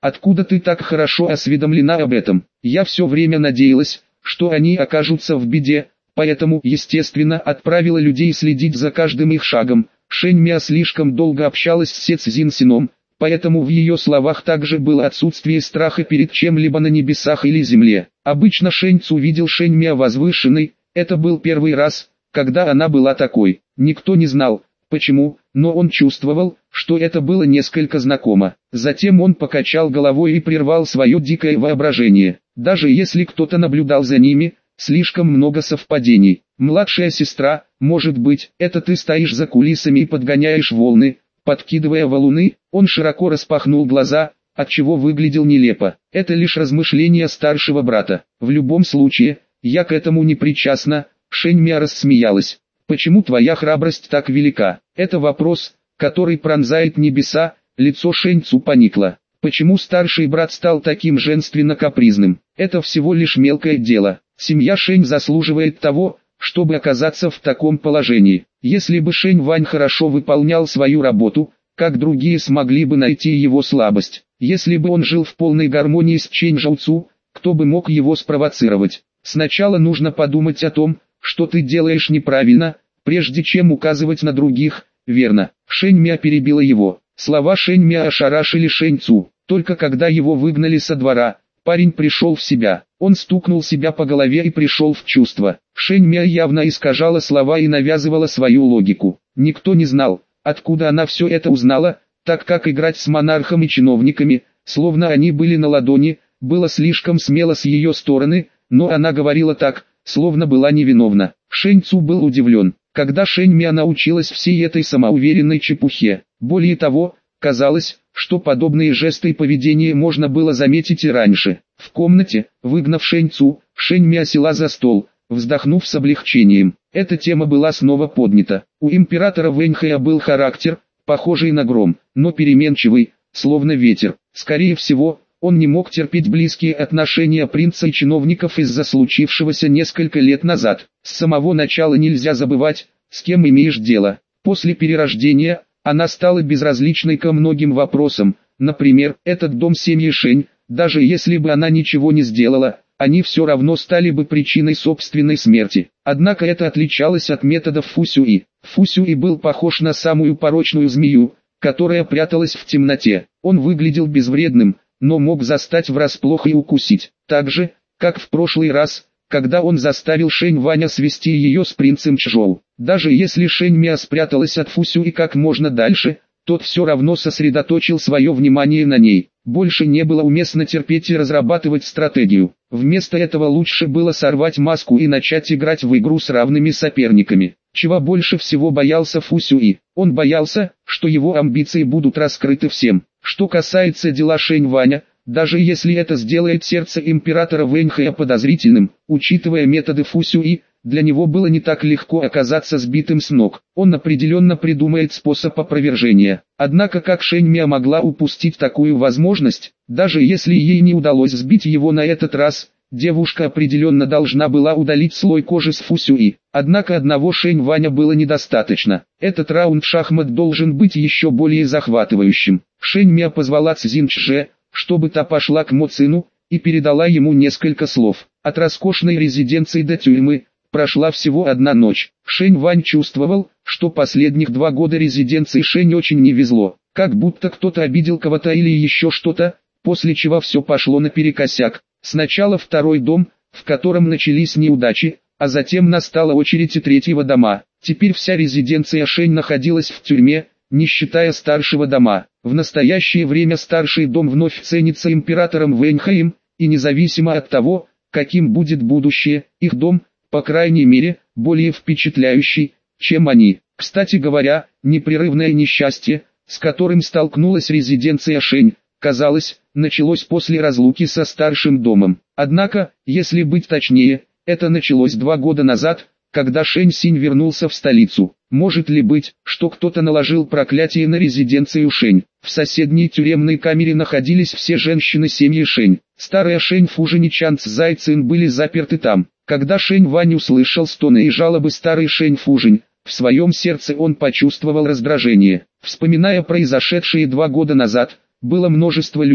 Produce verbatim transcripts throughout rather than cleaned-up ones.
Откуда ты так хорошо осведомлена об этом? Я все время надеялась, что они окажутся в беде, поэтому, естественно, отправила людей следить за каждым их шагом. Шэнь Миа слишком долго общалась с Се Цзин Сином, поэтому в ее словах также было отсутствие страха перед чем-либо на небесах или земле. Обычно Шэнь Цу видел Шэнь Миа возвышенной, это был первый раз, когда она была такой. Никто не знал, почему, но он чувствовал, что это было несколько знакомо. Затем он покачал головой и прервал свое дикое воображение. Даже если кто-то наблюдал за ними, слишком много совпадений. Младшая сестра, может быть, это ты стоишь за кулисами и подгоняешь волны, подкидывая валуны. Он широко распахнул глаза, отчего выглядел нелепо. Это лишь размышления старшего брата. В любом случае, я к этому не причастна. Шэнь Миа рассмеялась. Почему твоя храбрость так велика? Это вопрос, который пронзает небеса. Лицо Шэнь Цу поникло. Почему старший брат стал таким женственно-капризным? Это всего лишь мелкое дело. Семья Шэнь заслуживает того, чтобы оказаться в таком положении. Если бы Шэнь Вань хорошо выполнял свою работу, как другие смогли бы найти его слабость? Если бы он жил в полной гармонии с Чэнь Жоу, кто бы мог его спровоцировать? Сначала нужно подумать о том, что ты делаешь неправильно, прежде чем указывать на других, верно? Шэнь Миа перебила его. Слова Шэнь Миа ошарашили Шэнь Цу. Только когда его выгнали со двора, парень пришел в себя. Он стукнул себя по голове и пришел в чувство. Шэнь Миа явно искажала слова и навязывала свою логику. Никто не знал, откуда она все это узнала, так как играть с монархом и чиновниками, словно они были на ладони, было слишком смело с ее стороны, но она говорила так, словно была невиновна. Шэнь Цу был удивлен, когда Шэнь Миа научилась всей этой самоуверенной чепухе. Более того, казалось, что подобные жесты и поведение можно было заметить и раньше. В комнате, выгнав Шэнь Цу, Шэнь Миа села за стол, вздохнув с облегчением. Эта тема была снова поднята. У императора Вэньхэя был характер, похожий на гром, но переменчивый, словно ветер. Скорее всего, он не мог терпеть близкие отношения принца и чиновников из-за случившегося несколько лет назад. С самого начала нельзя забывать, с кем имеешь дело. После перерождения, она стала безразличной ко многим вопросам, например, этот дом семьи Шэнь, даже если бы она ничего не сделала, они все равно стали бы причиной собственной смерти. Однако это отличалось от методов Фу Сюи. Фу Сюи был похож на самую порочную змею, которая пряталась в темноте. Он выглядел безвредным, но мог застать врасплох и укусить. Так же, как в прошлый раз, когда он заставил Шэнь Ваня свести ее с принцем Чжоу. Даже если Шэнь Миа спряталась от Фу Сюи как можно дальше, тот все равно сосредоточил свое внимание на ней. Больше не было уместно терпеть и разрабатывать стратегию. Вместо этого лучше было сорвать маску и начать играть в игру с равными соперниками. Чего больше всего боялся Фу Сюи? Он боялся, что его амбиции будут раскрыты всем. Что касается дела Шэнь Ваня, даже если это сделает сердце императора Вэньхэя подозрительным, учитывая методы Фу Сюи, для него было не так легко оказаться сбитым с ног. Он определенно придумает способ опровержения. Однако как Шэнь Миа могла упустить такую возможность? Даже если ей не удалось сбить его на этот раз, девушка определенно должна была удалить слой кожи с Фу Сюи. Однако одного Шэнь Ваня было недостаточно. Этот раунд шахмат должен быть еще более захватывающим. Шэнь Миа позвала Цзин Чже, чтобы та пошла к Мо Цину, и передала ему несколько слов. От роскошной резиденции до тюрьмы прошла всего одна ночь. Шэнь Вань чувствовал, что последних два года резиденции Шэнь очень не везло. Как будто кто-то обидел кого-то или еще что-то, после чего все пошло наперекосяк. Сначала второй дом, в котором начались неудачи, а затем настала очередь и третьего дома. Теперь вся резиденция Шэнь находилась в тюрьме, не считая старшего дома. В настоящее время старший дом вновь ценится императором Вэньхэем, и независимо от того, каким будет будущее, их дом, по крайней мере, более впечатляющий, чем они. Кстати говоря, непрерывное несчастье, с которым столкнулась резиденция Шэнь, казалось, началось после разлуки со старшим домом. Однако, если быть точнее, это началось два года назад, когда Шэнь Синь вернулся в столицу. Может ли быть, что кто-то наложил проклятие на резиденцию Шэнь? В соседней тюремной камере находились все женщины семьи Шэнь. Старая Шэнь Фужин и Чан Цзай Цин были заперты там. Когда Шэнь Вань услышал стоны и жалобы старой Шэнь Фужин, в своем сердце он почувствовал раздражение. Вспоминая произошедшее два года назад, было множество людей,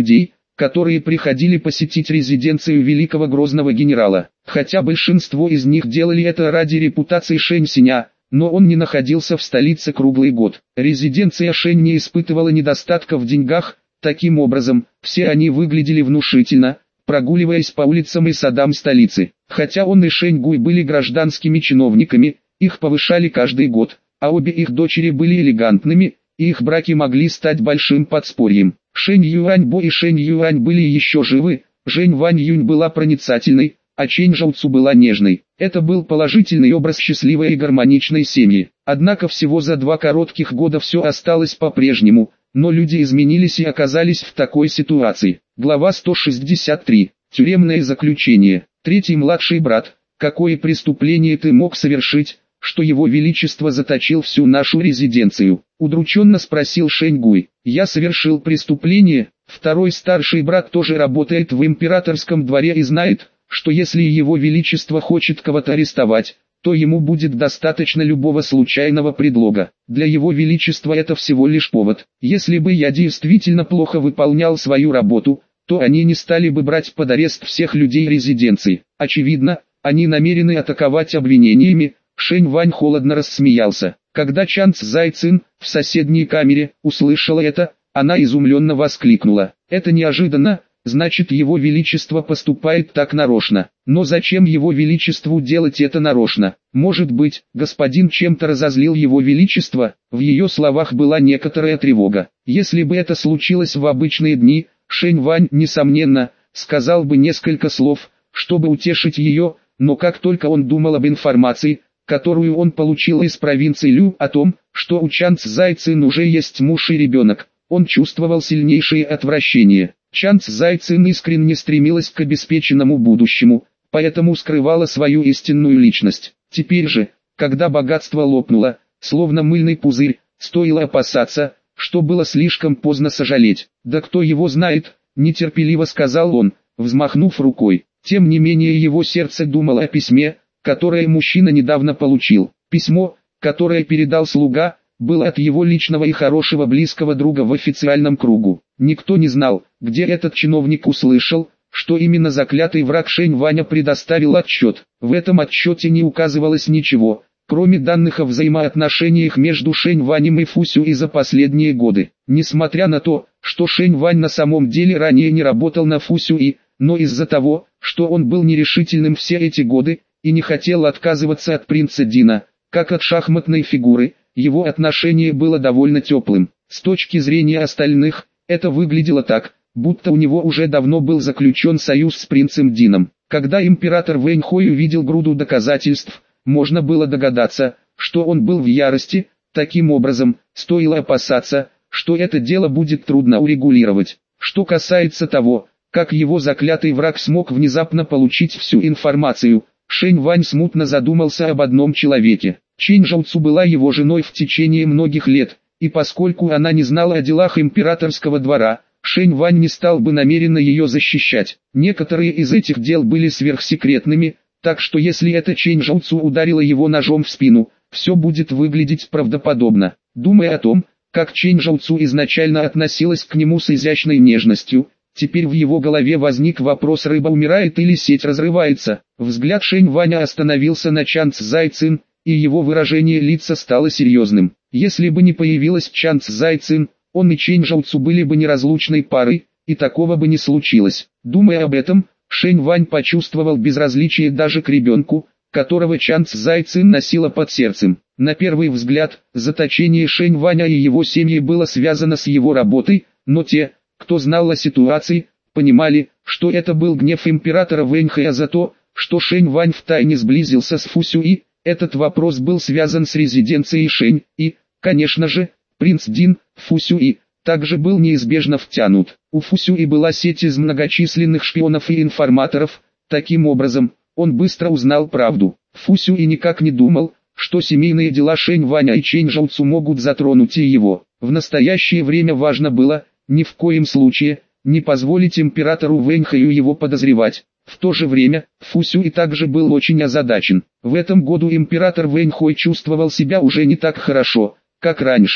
которые приходили посетить резиденцию великого грозного генерала. Хотя большинство из них делали это ради репутации Шэнь Синя, но он не находился в столице круглый год. Резиденция Шэнь не испытывала недостатка в деньгах, таким образом, все они выглядели внушительно, прогуливаясь по улицам и садам столицы. Хотя он и Шэнь Гуй были гражданскими чиновниками, их повышали каждый год, а обе их дочери были элегантными, и их браки могли стать большим подспорьем. Шэнь Юаньбо и Шэнь Юань были еще живы, Жэнь Вань Юнь была проницательной, а Чэнь Жаоцу была нежной. Это был положительный образ счастливой и гармоничной семьи. Однако всего за два коротких года все осталось по-прежнему, но люди изменились и оказались в такой ситуации. Глава сто шестьдесят три. Тюремное заключение. Третий младший брат, какое преступление ты мог совершить, что его величество заточил всю нашу резиденцию? Удрученно спросил Шэнь Гуй. Я совершил преступление, второй старший брат тоже работает в императорском дворе и знает, что если его величество хочет кого-то арестовать, то ему будет достаточно любого случайного предлога. Для его величества это всего лишь повод. Если бы я действительно плохо выполнял свою работу, то они не стали бы брать под арест всех людей резиденции. Очевидно, они намерены атаковать обвинениями. Шэнь Вань холодно рассмеялся. Когда Чан Цзайцин, в соседней камере, услышала это, она изумленно воскликнула. Это неожиданно, значит его величество поступает так нарочно. Но зачем его величеству делать это нарочно? Может быть, господин чем-то разозлил его величество? В ее словах была некоторая тревога. Если бы это случилось в обычные дни, Шэнь Вань, несомненно, сказал бы несколько слов, чтобы утешить ее, но как только он думал об информации, которую он получил из провинции Лю, о том, что у Чан Цзайцин уже есть муж и ребенок, он чувствовал сильнейшее отвращение. Чан Цзайцин искренне стремилась к обеспеченному будущему, поэтому скрывала свою истинную личность. Теперь же, когда богатство лопнуло, словно мыльный пузырь, стоило опасаться, что было слишком поздно сожалеть. «Да кто его знает», — нетерпеливо сказал он, взмахнув рукой. Тем не менее его сердце думало о письме, которое мужчина недавно получил. Письмо, которое передал слуга, было от его личного и хорошего близкого друга в официальном кругу. Никто не знал, где этот чиновник услышал, что именно заклятый враг Шэнь Ваня предоставил отчет. В этом отчете не указывалось ничего, кроме данных о взаимоотношениях между Шэнь Ванем и Фу Сюй за последние годы. Несмотря на то, что Шэнь Вань на самом деле ранее не работал на Фу Сюй, но из-за того, что он был нерешительным все эти годы, и не хотел отказываться от принца Дина, как от шахматной фигуры, его отношение было довольно теплым. С точки зрения остальных, это выглядело так, будто у него уже давно был заключен союз с принцем Дином. Когда император Вэнь Хой увидел груду доказательств, можно было догадаться, что он был в ярости. Таким образом, стоило опасаться, что это дело будет трудно урегулировать. Что касается того, как его заклятый враг смог внезапно получить всю информацию, Шэнь Вань смутно задумался об одном человеке. Чэнь Жаоцу была его женой в течение многих лет, и поскольку она не знала о делах императорского двора, Шэнь Вань не стал бы намеренно ее защищать. Некоторые из этих дел были сверхсекретными, так что если эта Чэнь Жаоцу ударила его ножом в спину, все будет выглядеть правдоподобно. Думая о том, как Чэнь Жаоцу изначально относилась к нему с изящной нежностью, теперь в его голове возник вопрос: рыба умирает или сеть разрывается. Взгляд Шэнь Ваня остановился на Чан Цзайцин, и его выражение лица стало серьезным. Если бы не появилась Чан Цзайцин, он и Чэнь Жаоцу были бы неразлучной парой, и такого бы не случилось. Думая об этом, Шэнь Вань почувствовал безразличие даже к ребенку, которого Чан Цзайцин носила под сердцем. На первый взгляд, заточение Шэнь Ваня и его семьи было связано с его работой, но те, кто знал о ситуации, понимали, что это был гнев императора Вэньхэя за то, что Шэнь Вань втайне сблизился с Фу Сюй. Этот вопрос был связан с резиденцией Шэнь, и, конечно же, принц Дин, Фу Сюй, также был неизбежно втянут. У Фу Сюй была сеть из многочисленных шпионов и информаторов. Таким образом, он быстро узнал правду. Фу Сюй никак не думал, что семейные дела Шэнь Ваня и Чэнь Жаоцу могут затронуть и его. В настоящее время важно было, ни в коем случае, не позволить императору Вэньхэю его подозревать. В то же время, Фу Сюй также был очень озадачен. В этом году император Вэньхой чувствовал себя уже не так хорошо, как раньше,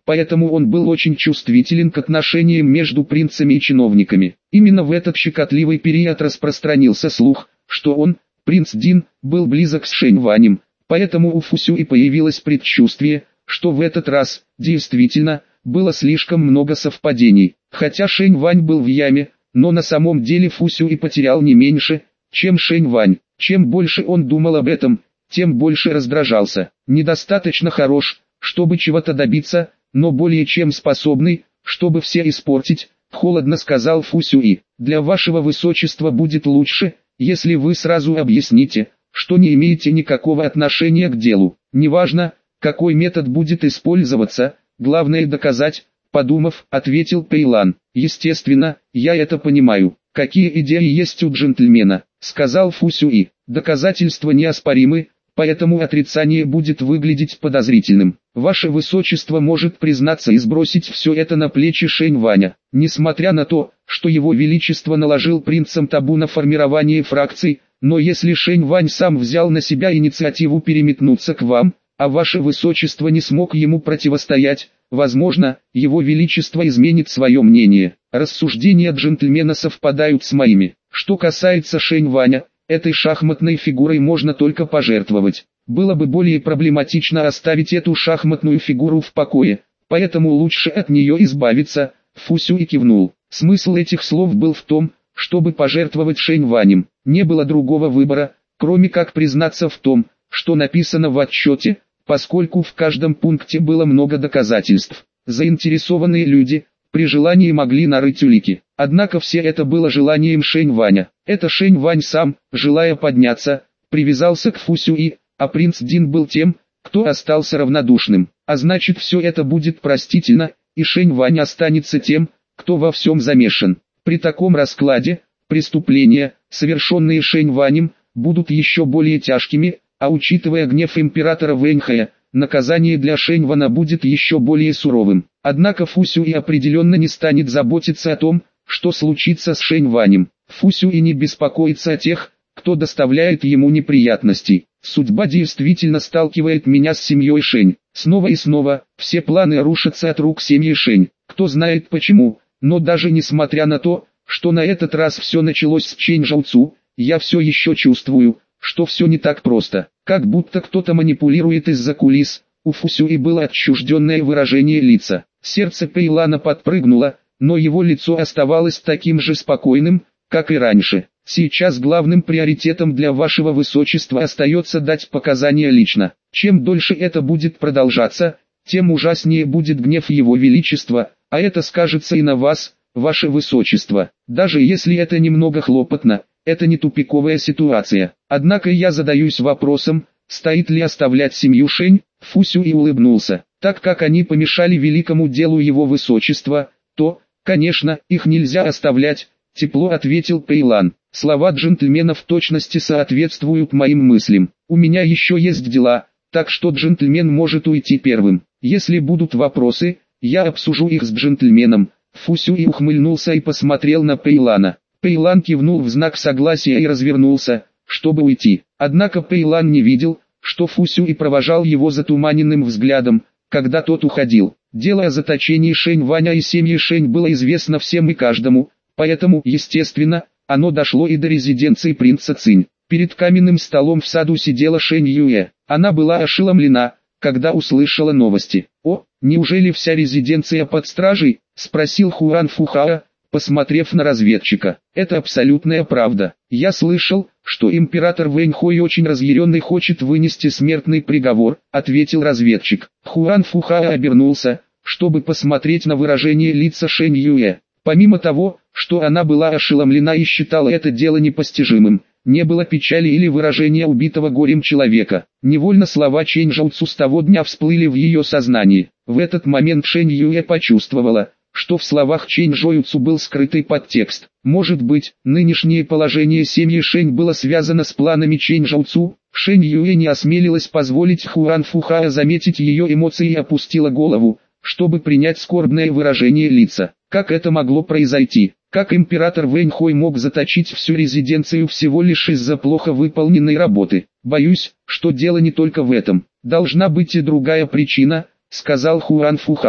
поэтому он был очень чувствителен к отношениям между принцами и чиновниками. Именно в этот щекотливый период распространился слух, что он, принц Дин, был близок с Шэнь Ванем, поэтому у Фу Сюй появилось предчувствие, что в этот раз, действительно, было слишком много совпадений. Хотя Шэнь Вань был в яме, но на самом деле Фу Сюй потерял не меньше, чем Шэнь Вань. Чем больше он думал об этом, тем больше раздражался. Недостаточно хорош, чтобы чего-то добиться, но более чем способный, чтобы все испортить, холодно сказал Фу Сюй. Для вашего высочества будет лучше, если вы сразу объясните, что не имеете никакого отношения к делу. Неважно, какой метод будет использоваться, главное доказать, подумав, ответил Пейлан. Естественно, я это понимаю. Какие идеи есть у джентльмена, сказал Фу Сюй. Доказательства неоспоримы, поэтому отрицание будет выглядеть подозрительным. Ваше высочество может признаться и сбросить все это на плечи Шэнь Ваня. Несмотря на то, что его величество наложил принцам табу на формирование фракций, но если Шэнь Вань сам взял на себя инициативу переметнуться к вам, а ваше высочество не смог ему противостоять, возможно, его величество изменит свое мнение. Рассуждения джентльмена совпадают с моими. Что касается Шэнь Ваня, этой шахматной фигурой можно только пожертвовать. Было бы более проблематично оставить эту шахматную фигуру в покое, поэтому лучше от нее избавиться. Фу Сюй кивнул. Смысл этих слов был в том, чтобы пожертвовать Шэнь Ванем. Не было другого выбора, кроме как признаться в том, что написано в отчете, поскольку в каждом пункте было много доказательств. Заинтересованные люди, при желании могли нарыть улики. Однако все это было желанием Шэнь Ваня. Это Шэнь Вань сам, желая подняться, привязался к Фу Сюй, а принц Дин был тем, кто остался равнодушным. А значит, все это будет простительно, и Шэнь Вань останется тем, кто во всем замешан. При таком раскладе, преступления, совершенные Шэнь Ванем, будут еще более тяжкими, а учитывая гнев императора Вэньхая, наказание для Шэнь Вана будет еще более суровым. Однако Фу Сюй определенно не станет заботиться о том, что случится с Шэнь Ванем. Фу Сюй не беспокоится о тех, кто доставляет ему неприятности. Судьба действительно сталкивает меня с семьей Шэнь. Снова и снова, все планы рушатся от рук семьи Шэнь. Кто знает почему, но даже несмотря на то, что на этот раз все началось с Чэнь Жоуцу, я все еще чувствую, что все не так просто. Как будто кто-то манипулирует из-за кулис. У Фу Сюй было отчужденное выражение лица. Сердце Пейлана подпрыгнуло, но его лицо оставалось таким же спокойным, как и раньше. Сейчас главным приоритетом для вашего высочества остается дать показания лично. Чем дольше это будет продолжаться, тем ужаснее будет гнев его величества, а это скажется и на вас, ваше высочество. Даже если это немного хлопотно, это не тупиковая ситуация. Однако я задаюсь вопросом, стоит ли оставлять семью Шэнь. Фу Сюй улыбнулся. Так как они помешали великому делу его высочества, то, конечно, их нельзя оставлять, тепло ответил Пейлан. Слова джентльмена в точности соответствуют моим мыслям. У меня еще есть дела, так что джентльмен может уйти первым. Если будут вопросы, я обсужу их с джентльменом. Фу Сюй ухмыльнулся и посмотрел на Пейлана. Пейлан кивнул в знак согласия и развернулся, чтобы уйти. Однако Пейлан не видел, что Фу Сюй провожал его затуманенным взглядом, когда тот уходил. Дело о заточении Шэнь Ваня и семьи Шэнь было известно всем и каждому, поэтому, естественно, оно дошло и до резиденции принца Цинь. Перед каменным столом в саду сидела Шэнь Юэ. Она была ошеломлена, когда услышала новости. «О, неужели вся резиденция под стражей?» – спросил Хуан Фухао, посмотрев на разведчика. «Это абсолютная правда. Я слышал, что император Вэньхой очень разъяренный хочет вынести смертный приговор», — ответил разведчик. Хуан Фухао обернулся, чтобы посмотреть на выражение лица Шэнь Юэ. Помимо того, что она была ошеломлена и считала это дело непостижимым, не было печали или выражения убитого горем человека. Невольно слова Чэнь Жоуцу с того дня всплыли в ее сознании. В этот момент Шэнь Юэ почувствовала, что в словах Чэнь Жоуцу был скрытый подтекст. Может быть, нынешнее положение семьи Шэнь было связано с планами Чэнь Жоуцу? Шэнь Юэ не осмелилась позволить Хуан Фухао заметить ее эмоции и опустила голову, чтобы принять скорбное выражение лица. Как это могло произойти? Как император Вэньхой мог заточить всю резиденцию всего лишь из-за плохо выполненной работы? Боюсь, что дело не только в этом. Должна быть и другая причина, сказал Хуан Фухао.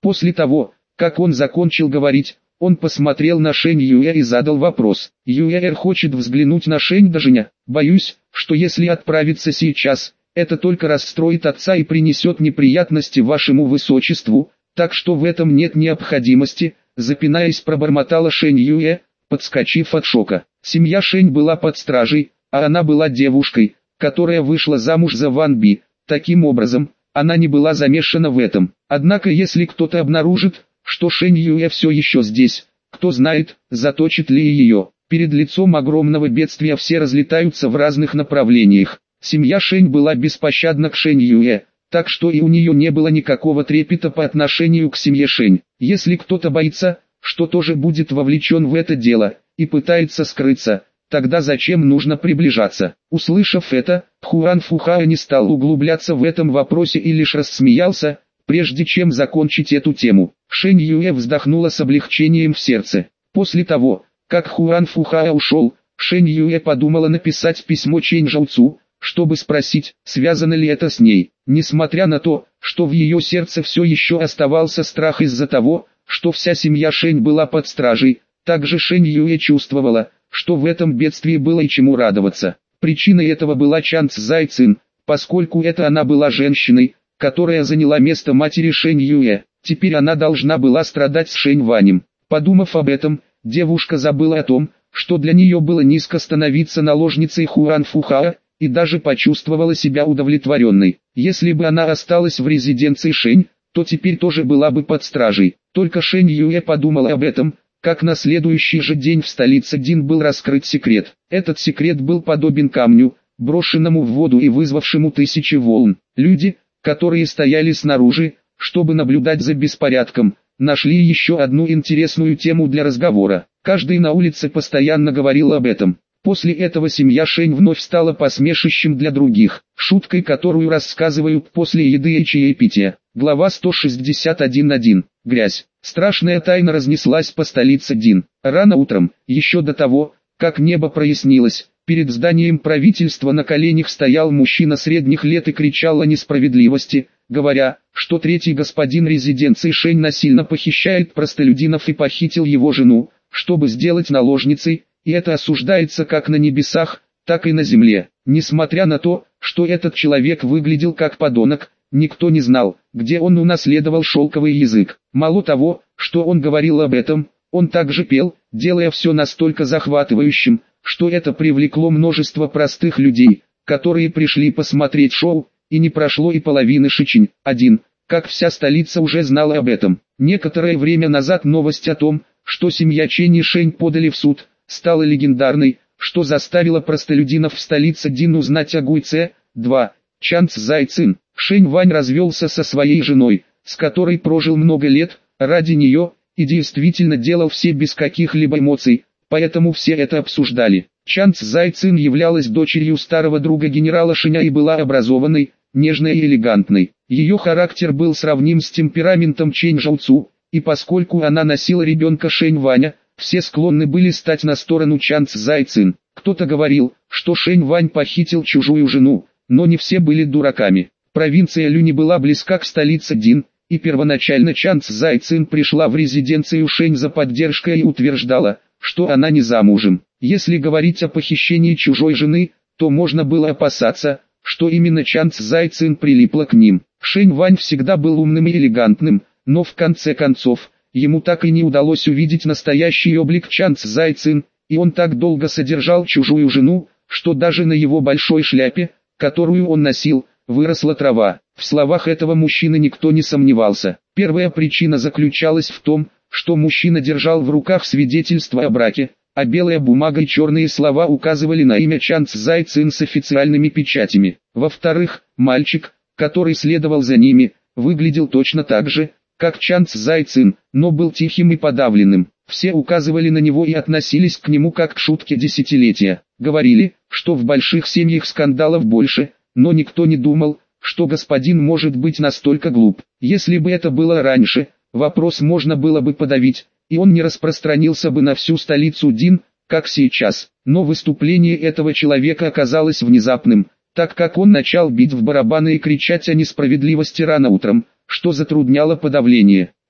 После того, как он закончил говорить, он посмотрел на Шэнь Юэ и задал вопрос. Юэр хочет взглянуть на Шэнь Дажиня. Боюсь, что если отправиться сейчас, это только расстроит отца и принесет неприятности вашему высочеству, так что в этом нет необходимости, запинаясь, пробормотала Шэнь Юэ, подскочив от шока. Семья Шэнь была под стражей, а она была девушкой, которая вышла замуж за Ван Би. Таким образом, она не была замешана в этом. Однако если кто-то обнаружит, что Шэнь Юэ все еще здесь, кто знает, заточит ли ее. Перед лицом огромного бедствия все разлетаются в разных направлениях. Семья Шэнь была беспощадна к Шэнь Юэ, так что и у нее не было никакого трепета по отношению к семье Шэнь. Если кто-то боится, что тоже будет вовлечен в это дело, и пытается скрыться, тогда зачем нужно приближаться? Услышав это, Хуан Фухао не стал углубляться в этом вопросе и лишь рассмеялся, прежде чем закончить эту тему. Шэнь Юэ вздохнула с облегчением в сердце. После того, как Хуан Фухао ушел, Шэнь Юэ подумала написать письмо Чэнь Жоуцу, чтобы спросить, связано ли это с ней. Несмотря на то, что в ее сердце все еще оставался страх из-за того, что вся семья Шэнь была под стражей, также Шэнь Юэ чувствовала, что в этом бедствии было и чему радоваться. Причиной этого была Чан Цзай Цин, поскольку это она была женщиной, которая заняла место матери Шэнь Юэ. Теперь она должна была страдать с Шэнь Ванем. Подумав об этом, девушка забыла о том, что для нее было низко становиться наложницей Хуан Фухао, и даже почувствовала себя удовлетворенной. Если бы она осталась в резиденции Шэнь, то теперь тоже была бы под стражей. Только Шэнь Юэ подумала об этом, как на следующий же день в столице Дин был раскрыт секрет. Этот секрет был подобен камню, брошенному в воду и вызвавшему тысячи волн. Люди, которые стояли снаружи, чтобы наблюдать за беспорядком, нашли еще одну интересную тему для разговора. Каждый на улице постоянно говорил об этом. После этого семья Шэнь вновь стала посмешищем для других, шуткой, которую рассказывают после еды и чаепития. Глава сто шестьдесят один точка один. Грязь. Страшная тайна разнеслась по столице Дин. Рано утром, еще до того, как небо прояснилось, перед зданием правительства на коленях стоял мужчина средних лет и кричал о несправедливости, говоря, что третий господин резиденции Шэнь насильно похищает простолюдинов и похитил его жену, чтобы сделать наложницей, и это осуждается как на небесах, так и на земле. Несмотря на то, что этот человек выглядел как подонок, никто не знал, где он унаследовал шелковый язык. Мало того, что он говорил об этом, он также пел, делая все настолько захватывающим, что это привлекло множество простых людей, которые пришли посмотреть шоу, и не прошло и половины Шичинь. один. Как вся столица уже знала об этом. Некоторое время назад новость о том, что семья Чэнь и Шэнь подали в суд, стала легендарной, что заставило простолюдинов в столице Дин узнать о Гуйце. два. Чан Цзай Цин. Шэнь Вань развелся со своей женой, с которой прожил много лет, ради нее, и действительно делал все без каких-либо эмоций, поэтому все это обсуждали. Чан Цзай Цин являлась дочерью старого друга генерала Шэня и была образованной, нежной и элегантной. Ее характер был сравним с темпераментом Чэнь Жоуцу, и поскольку она носила ребенка Шэнь Ваня, все склонны были стать на сторону Чан Цзай Цин. Кто-то говорил, что Шэнь Вань похитил чужую жену, но не все были дураками. Провинция Люни была близка к столице Дин, и первоначально Чан Цзай Цин пришла в резиденцию Шэнь за поддержкой и утверждала, что она не замужем. Если говорить о похищении чужой жены, то можно было опасаться, что именно Чан Цзай Цин прилипла к ним. Шэнь Вань всегда был умным и элегантным, но в конце концов, ему так и не удалось увидеть настоящий облик Чан Цзай Цин, и он так долго содержал чужую жену, что даже на его большой шляпе, которую он носил, выросла трава. В словах этого мужчины никто не сомневался. Первая причина заключалась в том, что мужчина держал в руках свидетельство о браке, а белая бумага и черные слова указывали на имя Чан Цзай Цин с официальными печатями. Во-вторых, мальчик, который следовал за ними, выглядел точно так же, как Чан Цзай Цин, но был тихим и подавленным. Все указывали на него и относились к нему как к шутке десятилетия. Говорили, что в больших семьях скандалов больше, но никто не думал, что господин может быть настолько глуп. Если бы это было раньше, вопрос можно было бы подавить, и он не распространился бы на всю столицу Дин, как сейчас. Но выступление этого человека оказалось внезапным, так как он начал бить в барабаны и кричать о несправедливости рано утром, что затрудняло подавление.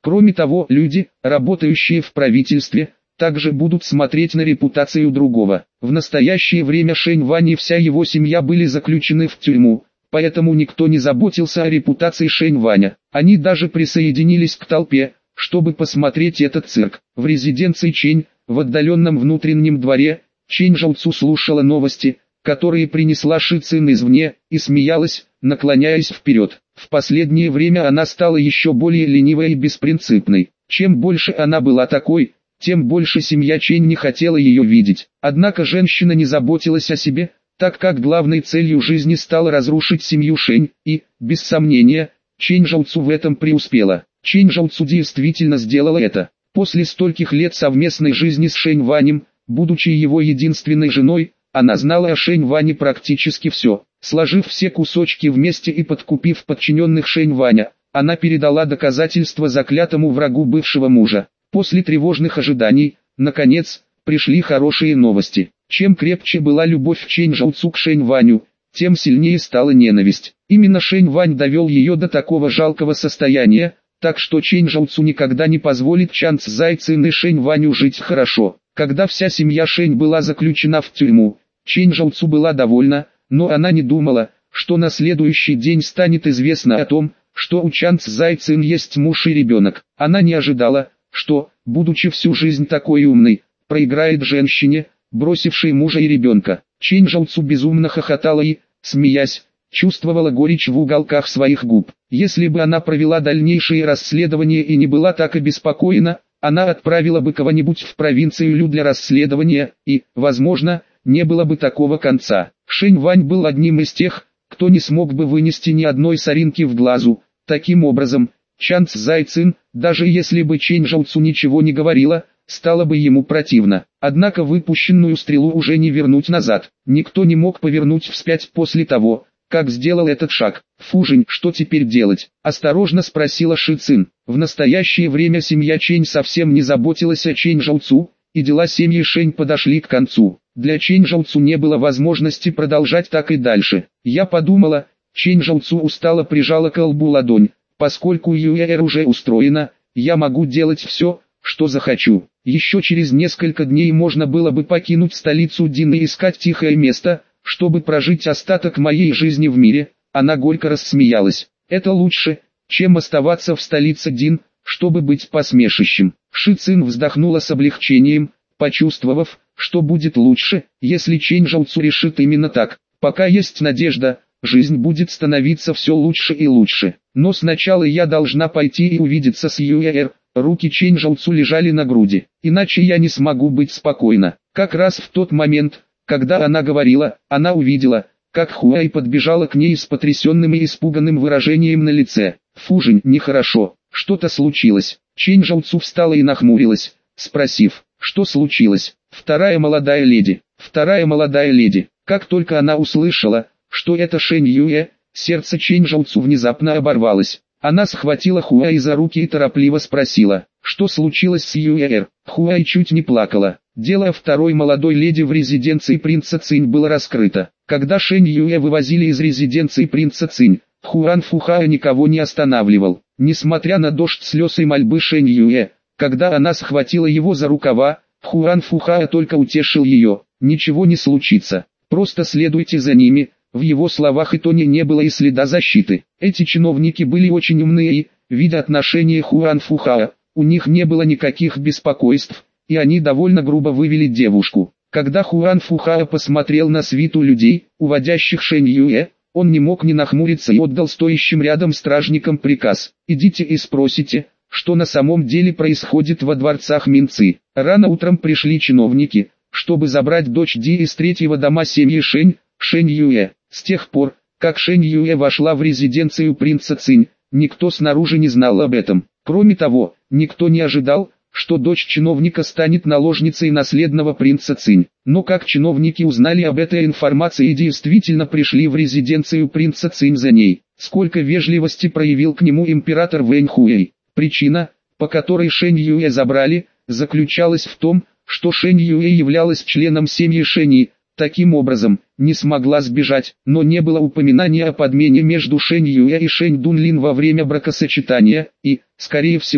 Кроме того, люди, работающие в правительстве, также будут смотреть на репутацию другого. В настоящее время Шэнь Вань и вся его семья были заключены в тюрьму, поэтому никто не заботился о репутации Шэнь Ваня. Они даже присоединились к толпе, чтобы посмотреть этот цирк. В резиденции Чэнь, в отдаленном внутреннем дворе, Чэнь Жаоцу слушала новости, которые принесла Ши Цин извне, и смеялась, наклоняясь вперед. В последнее время она стала еще более ленивой и беспринципной. Чем больше она была такой, тем больше семья Чэнь не хотела ее видеть. Однако женщина не заботилась о себе, так как главной целью жизни стало разрушить семью Шэнь, и, без сомнения, Чэнь Жаоцу в этом преуспела. Чэнь Жаоцу действительно сделала это. После стольких лет совместной жизни с Шэнь Ванем, будучи его единственной женой, она знала о Шэнь Ване практически все. Сложив все кусочки вместе и подкупив подчиненных Шэнь Ваня, она передала доказательства заклятому врагу бывшего мужа. После тревожных ожиданий, наконец, пришли хорошие новости. Чем крепче была любовь Чэнь Жаоцу к Шэнь Ваню, тем сильнее стала ненависть. Именно Шэнь Вань довел ее до такого жалкого состояния, так что Чэнь Жаоцу никогда не позволит Чан Цзай Цин и Шэнь Ваню жить хорошо. Когда вся семья Шэнь была заключена в тюрьму, Чэнь Жаоцу была довольна, но она не думала, что на следующий день станет известно о том, что у Чан Цзай Цин есть муж и ребенок. Она не ожидала, что, будучи всю жизнь такой умной, проиграет женщине, бросившей мужа и ребенка. Чэнь Жаоцу безумно хохотала и, смеясь, чувствовала горечь в уголках своих губ. Если бы она провела дальнейшие расследования и не была так обеспокоена, она отправила бы кого-нибудь в провинцию Лю для расследования, и, возможно, не было бы такого конца. Шэнь Вань был одним из тех, кто не смог бы вынести ни одной соринки в глазу. Таким образом, Чан Цзай Цин, даже если бы Чэнь Жаоцу ничего не говорила, стало бы ему противно. Однако выпущенную стрелу уже не вернуть назад. Никто не мог повернуть вспять после того, как сделал этот шаг. «Фужень, что теперь делать?» – осторожно спросила Ши Цин. В настоящее время семья Чэнь совсем не заботилась о Чэнь Жаоцу, и дела семьи Шэнь подошли к концу. Для Чэнь Жаоцу не было возможности продолжать так и дальше. Я подумала, Чэнь Жаоцу устало прижала к лбу ладонь. Поскольку Юэр уже устроена, я могу делать все, что захочу. Еще через несколько дней можно было бы покинуть столицу Дин и искать тихое место, чтобы прожить остаток моей жизни в мире. Она горько рассмеялась. Это лучше, чем оставаться в столице Дин, чтобы быть посмешищем. Ши Цин вздохнула с облегчением, почувствовав, что будет лучше, если Чэнь Жаоцу решит именно так. Пока есть надежда, жизнь будет становиться все лучше и лучше. Но сначала я должна пойти и увидеться с Юэр. Руки Чэнь Жаоцу лежали на груди, иначе я не смогу быть спокойна. Как раз в тот момент, когда она говорила, она увидела, как Хуай подбежала к ней с потрясенным и испуганным выражением на лице. «Фужень, нехорошо, что-то случилось». Чэнь Жаоцу встала и нахмурилась, спросив, что случилось. Вторая молодая леди, вторая молодая леди. Как только она услышала, что это Шэнь Юэ, сердце Чэнь Жаоцу внезапно оборвалось. Она схватила Хуай за руки и торопливо спросила, что случилось с Юэр. Хуай чуть не плакала. Дело второй молодой леди в резиденции принца Цинь было раскрыто. Когда Шэнь Юэ вывозили из резиденции принца Цинь, Хуан Фухао никого не останавливал. Несмотря на дождь слез и мольбы Шэнь Юэ, когда она схватила его за рукава, Хуан Фухао только утешил ее. «Ничего не случится, просто следуйте за ними». В его словах и тоне не было и следа защиты. Эти чиновники были очень умные и, видя отношение Хуан Фухао, у них не было никаких беспокойств, и они довольно грубо вывели девушку. Когда Хуан Фухао посмотрел на свиту людей, уводящих Шэнь Юэ, он не мог не нахмуриться и отдал стоящим рядом стражникам приказ: «Идите и спросите, что на самом деле происходит во дворцах Минцы». Рано утром пришли чиновники, чтобы забрать дочь Ди из третьего дома семьи Шэнь, Шэнь Юэ. С тех пор, как Шэнь Юэ вошла в резиденцию принца Цинь, никто снаружи не знал об этом. Кроме того, никто не ожидал, что дочь чиновника станет наложницей наследного принца Цинь. Но как чиновники узнали об этой информации и действительно пришли в резиденцию принца Цинь за ней, сколько вежливости проявил к нему император Вэнь Хуэй. Причина, по которой Шэнь Юэ забрали, заключалась в том, что Шэнь Юэ являлась членом семьи Шэнь, таким образом, не смогла сбежать, но не было упоминания о подмене между Шэнь Юэ и Шэнь Дунлин во время бракосочетания, и, скорее всего,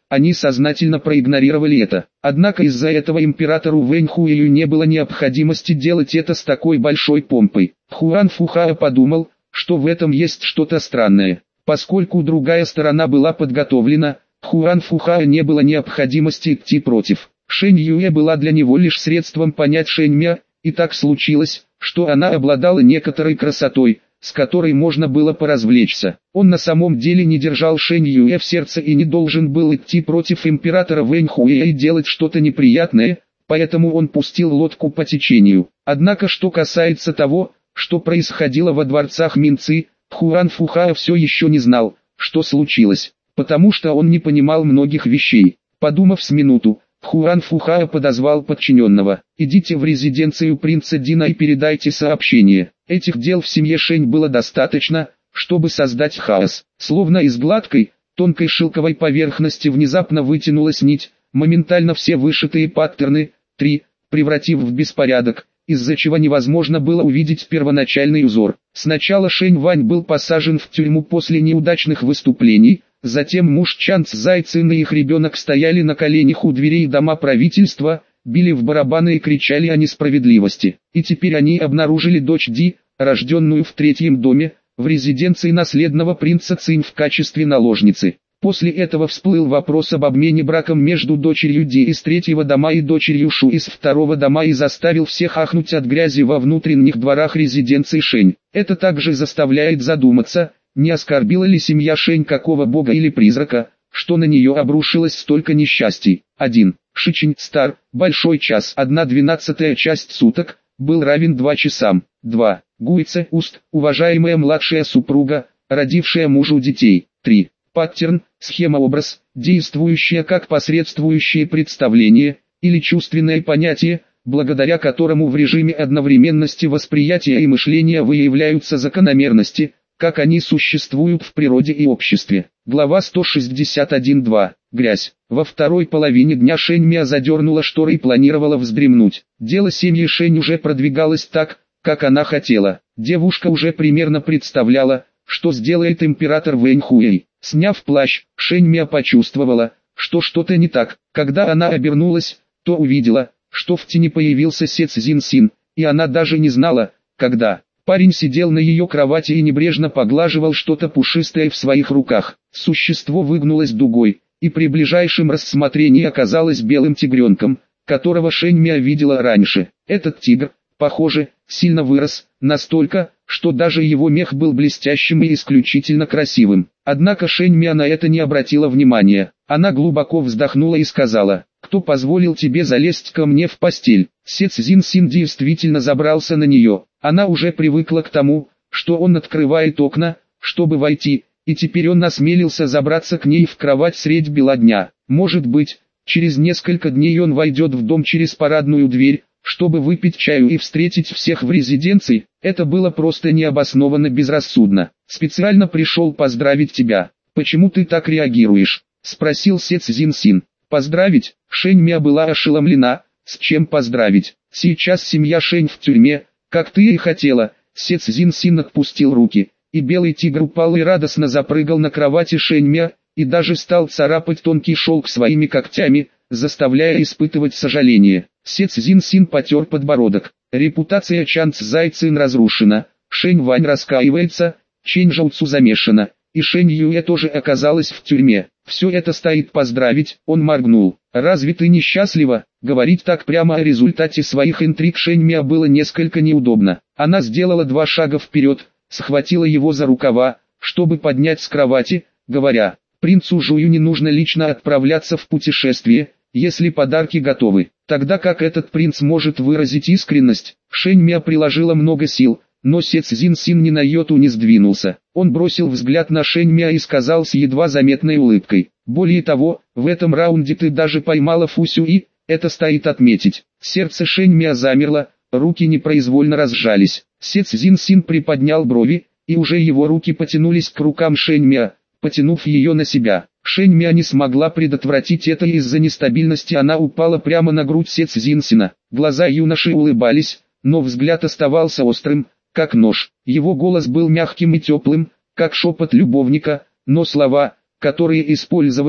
они сознательно проигнорировали это. Однако из-за этого императору Вэньхуэю не было необходимости делать это с такой большой помпой. Хуан Фухао подумал, что в этом есть что-то странное. Поскольку другая сторона была подготовлена, Хуан Фухао не было необходимости идти против. Шэнь Юэ была для него лишь средством понять Шэнь Мя, и так случилось, что она обладала некоторой красотой, с которой можно было поразвлечься. Он на самом деле не держал Шэнь Юэ в сердце и не должен был идти против императора Вэньхуэя и делать что-то неприятное, поэтому он пустил лодку по течению. Однако что касается того, что происходило во дворцах Минцы, Хуан Фухао все еще не знал, что случилось, потому что он не понимал многих вещей. Подумав с минуту, Хуан Фухао подозвал подчиненного. «Идите в резиденцию принца Дина и передайте сообщение». Этих дел в семье Шэнь было достаточно, чтобы создать хаос. Словно из гладкой, тонкой шелковой поверхности внезапно вытянулась нить, моментально все вышитые паттерны, три, превратив в беспорядок, из-за чего невозможно было увидеть первоначальный узор. Сначала Шэнь Вань был посажен в тюрьму после неудачных выступлений, затем муж Чан Цзай Цин и их ребенок стояли на коленях у дверей дома правительства, били в барабаны и кричали о несправедливости. И теперь они обнаружили дочь Ди, рожденную в третьем доме, в резиденции наследного принца Цин в качестве наложницы. После этого всплыл вопрос об обмене браком между дочерью Ди из третьего дома и дочерью Шу из второго дома и заставил всех ахнуть от грязи во внутренних дворах резиденции Шэнь. Это также заставляет задуматься, не оскорбила ли семья Шэнь какого бога или призрака, что на нее обрушилось столько несчастий. один. Шичень Стар, большой час, одна двенадцатая часть суток, был равен два часам. два. Гуйце Уст, уважаемая младшая супруга, родившая мужу детей. три. Паттерн, схема-образ, действующая как посредствующее представление, или чувственное понятие, благодаря которому в режиме одновременности восприятия и мышления выявляются закономерности, как они существуют в природе и обществе. Глава сто шестьдесят один точка два. Грязь. Во второй половине дня Шэнь Мя задернула шторы и планировала вздремнуть. Дело семьи Шэнь уже продвигалось так, как она хотела. Девушка уже примерно представляла, что сделает император Вэньхуэй. Сняв плащ, Шэнь Мя почувствовала, что что-то не так. Когда она обернулась, то увидела, что в тени появился Се Цзин Син, и она даже не знала, когда. Парень сидел на ее кровати и небрежно поглаживал что-то пушистое в своих руках. Существо выгнулось дугой, и при ближайшем рассмотрении оказалось белым тигренком, которого Шэнь Мя видела раньше. Этот тигр, похоже, сильно вырос, настолько, что даже его мех был блестящим и исключительно красивым. Однако Шэнь Мя на это не обратила внимания. Она глубоко вздохнула и сказала: «Кто позволил тебе залезть ко мне в постель?» Се Цзин Син действительно забрался на нее. Она уже привыкла к тому, что он открывает окна, чтобы войти, и теперь он осмелился забраться к ней в кровать средь бела дня. Может быть, через несколько дней он войдет в дом через парадную дверь, чтобы выпить чаю и встретить всех в резиденции. Это было просто необоснованно безрассудно. «Специально пришел поздравить тебя. Почему ты так реагируешь?» — спросил Се Цзин Син. «Поздравить?» Шэнь Мя была ошеломлена. «С чем поздравить? Сейчас семья Шэнь в тюрьме, как ты и хотела». Се Цзин Син отпустил руки, и белый тигр упал и радостно запрыгал на кровати Шэнь Мя, и даже стал царапать тонкий шелк своими когтями, заставляя испытывать сожаление. Се Цзин Син потер подбородок. Репутация Чан Цзай Цин разрушена, Шэнь Вань раскаивается, Чэнь Жоуцу замешана, и Шэнь Юэ тоже оказалась в тюрьме. Все это стоит поздравить. Он моргнул. «Разве ты несчастлива?» Говорить так прямо о результате своих интриг Шэнь Мя было несколько неудобно. Она сделала два шага вперед, схватила его за рукава, чтобы поднять с кровати, говоря: «Принцу Жую не нужно лично отправляться в путешествие, если подарки готовы. Тогда как этот принц может выразить искренность?» Шэнь Мя приложила много сил, но Се Цзин Син ни на йоту не сдвинулся. Он бросил взгляд на Шэнь Мя и сказал с едва заметной улыбкой: «Более того, в этом раунде ты даже поймала Фу Сюи, это стоит отметить». Сердце Шэнь Мя замерло, руки непроизвольно разжались. Се Цзин Син приподнял брови, и уже его руки потянулись к рукам Шэнь Мя, потянув ее на себя. Шэнь Мя не смогла предотвратить это, и из-за нестабильности она упала прямо на грудь Се Цзин Сина. Глаза юноши улыбались, но взгляд оставался острым, как нож. Его голос был мягким и теплым, как шепот любовника, но слова, которые использовались,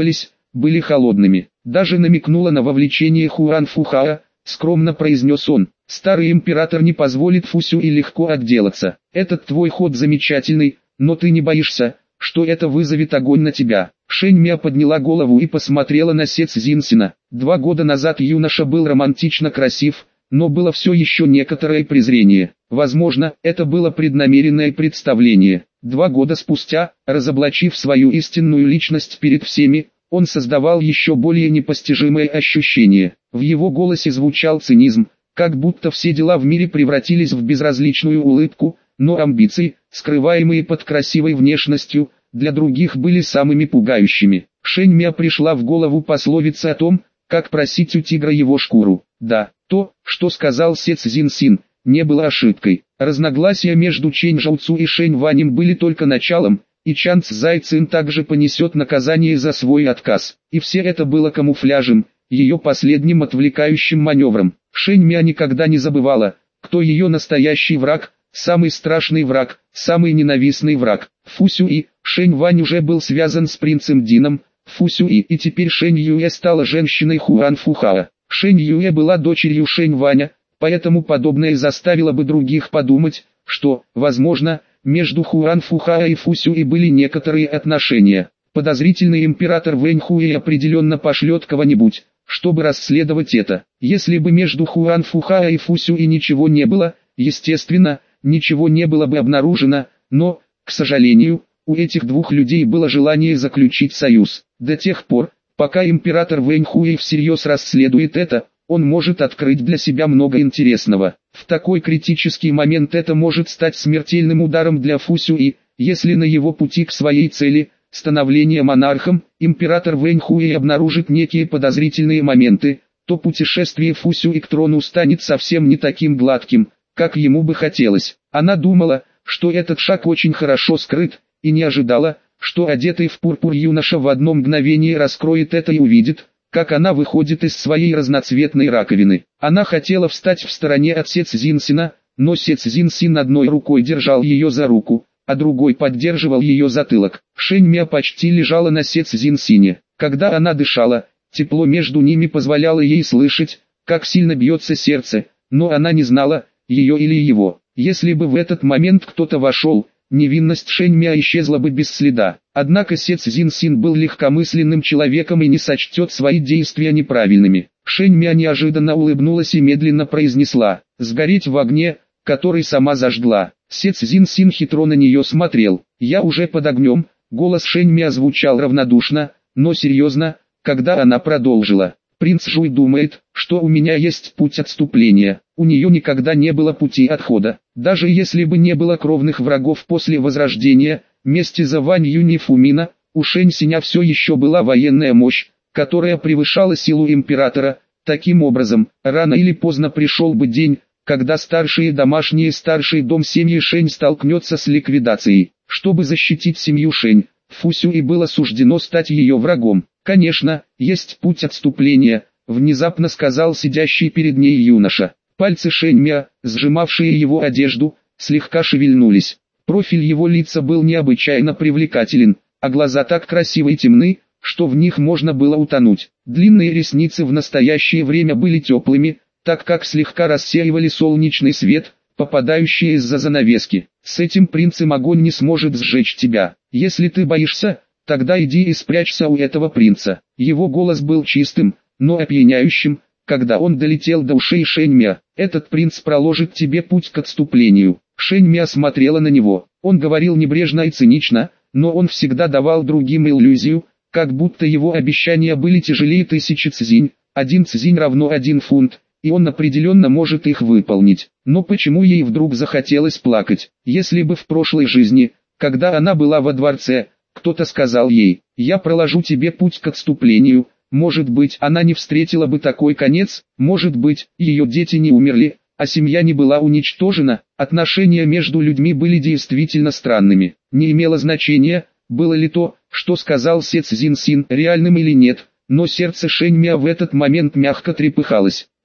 были холодными. Даже намекнула на вовлечение Хуан Фухаа, скромно произнес он. Старый император не позволит Фусюи легко отделаться. Этот твой ход замечательный, но ты не боишься, что это вызовет огонь на тебя? Шэнь Мя подняла голову и посмотрела на Се Цзиньсина. Два года назад юноша был романтично красив, но было все еще некоторое презрение. Возможно, это было преднамеренное представление. Два года спустя, разоблачив свою истинную личность перед всеми, он создавал еще более непостижимое ощущение. В его голосе звучал цинизм, как будто все дела в мире превратились в безразличную улыбку, но амбиции, скрываемые под красивой внешностью, для других были самыми пугающими. Шэнь Мя пришла в голову пословица о том, как просить у тигра его шкуру. Да, то, что сказал Се Цзиньсин, не было ошибкой. Разногласия между Чэнь Жаоцу и Шэнь Ванем были только началом, и Чан Цзай Цин также понесет наказание за свой отказ. И все это было камуфляжем, ее последним отвлекающим маневром. Шэнь Мя никогда не забывала, кто ее настоящий враг, самый страшный враг, самый ненавистный враг. Фу Сюи. Шэнь Вань уже был связан с принцем Дином, Фу Сюи, и теперь Шэнь Юэ стала женщиной Хуан Фухаа. Шэнь Юэ была дочерью Шэнь Ваня, поэтому подобное заставило бы других подумать, что, возможно, между Хуан Фухаа и Фу Сюи были некоторые отношения. Подозрительный император Вэнь Хуэй определенно пошлет кого-нибудь, чтобы расследовать это. Если бы между Хуан Фухаа и Фу Сюи ничего не было, естественно, ничего не было бы обнаружено, но, к сожалению, у этих двух людей было желание заключить союз. До тех пор, пока император Вэнь Хуэй всерьез расследует это, он может открыть для себя много интересного. В такой критический момент это может стать смертельным ударом для Фу Сюи, если на его пути к своей цели, становления монархом, император Вэнь Хуэй обнаружит некие подозрительные моменты, то путешествие Фу Сюи к трону станет совсем не таким гладким, как ему бы хотелось. Она думала, что этот шаг очень хорошо скрыт, и не ожидала, что одетый в пурпур юноша в одно мгновение раскроет это и увидит, как она выходит из своей разноцветной раковины. Она хотела встать в стороне от Се Цзиньсина, но Се Цзиньсин одной рукой держал ее за руку, а другой поддерживал ее затылок. Шэнь Мя почти лежала на Се Цзиньсине. Когда она дышала, тепло между ними позволяло ей слышать, как сильно бьется сердце, но она не знала, ее или его. Если бы в этот момент кто-то вошел, невинность Шэнь Мя исчезла бы без следа. Однако Се Цзиньсин был легкомысленным человеком и не сочтет свои действия неправильными. Шэнь Мя неожиданно улыбнулась и медленно произнесла: «Сгореть в огне, который сама зажгла». Се Цзиньсин хитро на нее смотрел. «Я уже под огнем». Голос Шэнь Мя звучал равнодушно, но серьезно, когда она продолжила: «Принц Жуй думает, что у меня есть путь отступления. У нее никогда не было пути отхода. Даже если бы не было кровных врагов после Возрождения, мести за Вань Юнь и Фумина, у Шэнь Синя все еще была военная мощь, которая превышала силу императора. Таким образом, рано или поздно пришел бы день, когда старшие домашние старший дом семьи Шэнь столкнется с ликвидацией. Чтобы защитить семью Шэнь, Фу Сюи было суждено стать ее врагом. «Конечно, есть путь отступления», — внезапно сказал сидящий перед ней юноша. Пальцы Шэнь Мя, сжимавшие его одежду, слегка шевельнулись. Профиль его лица был необычайно привлекателен, а глаза так красивы и темны, что в них можно было утонуть. Длинные ресницы в настоящее время были теплыми, так как слегка рассеивали солнечный свет, попадающий из-за занавески. «С этим принцем огонь не сможет сжечь тебя. Если ты боишься, тогда иди и спрячься у этого принца». Его голос был чистым, но опьяняющим, когда он долетел до ушей Шэнь Мя. «Этот принц проложит тебе путь к отступлению». Шэнь Мя смотрела на него. Он говорил небрежно и цинично, но он всегда давал другим иллюзию, как будто его обещания были тяжелее тысячи цзинь. Один цзинь равно один фунт, и он определенно может их выполнить. Но почему ей вдруг захотелось плакать? Если бы в прошлой жизни, когда она была во дворце, кто-то сказал ей: «Я проложу тебе путь к отступлению», может быть, она не встретила бы такой конец, может быть, ее дети не умерли, а семья не была уничтожена. Отношения между людьми были действительно странными. Не имело значения, было ли то, что сказал Се Цзиньсин, реальным или нет, но сердце Шэнь Мя в этот момент мягко трепыхалось.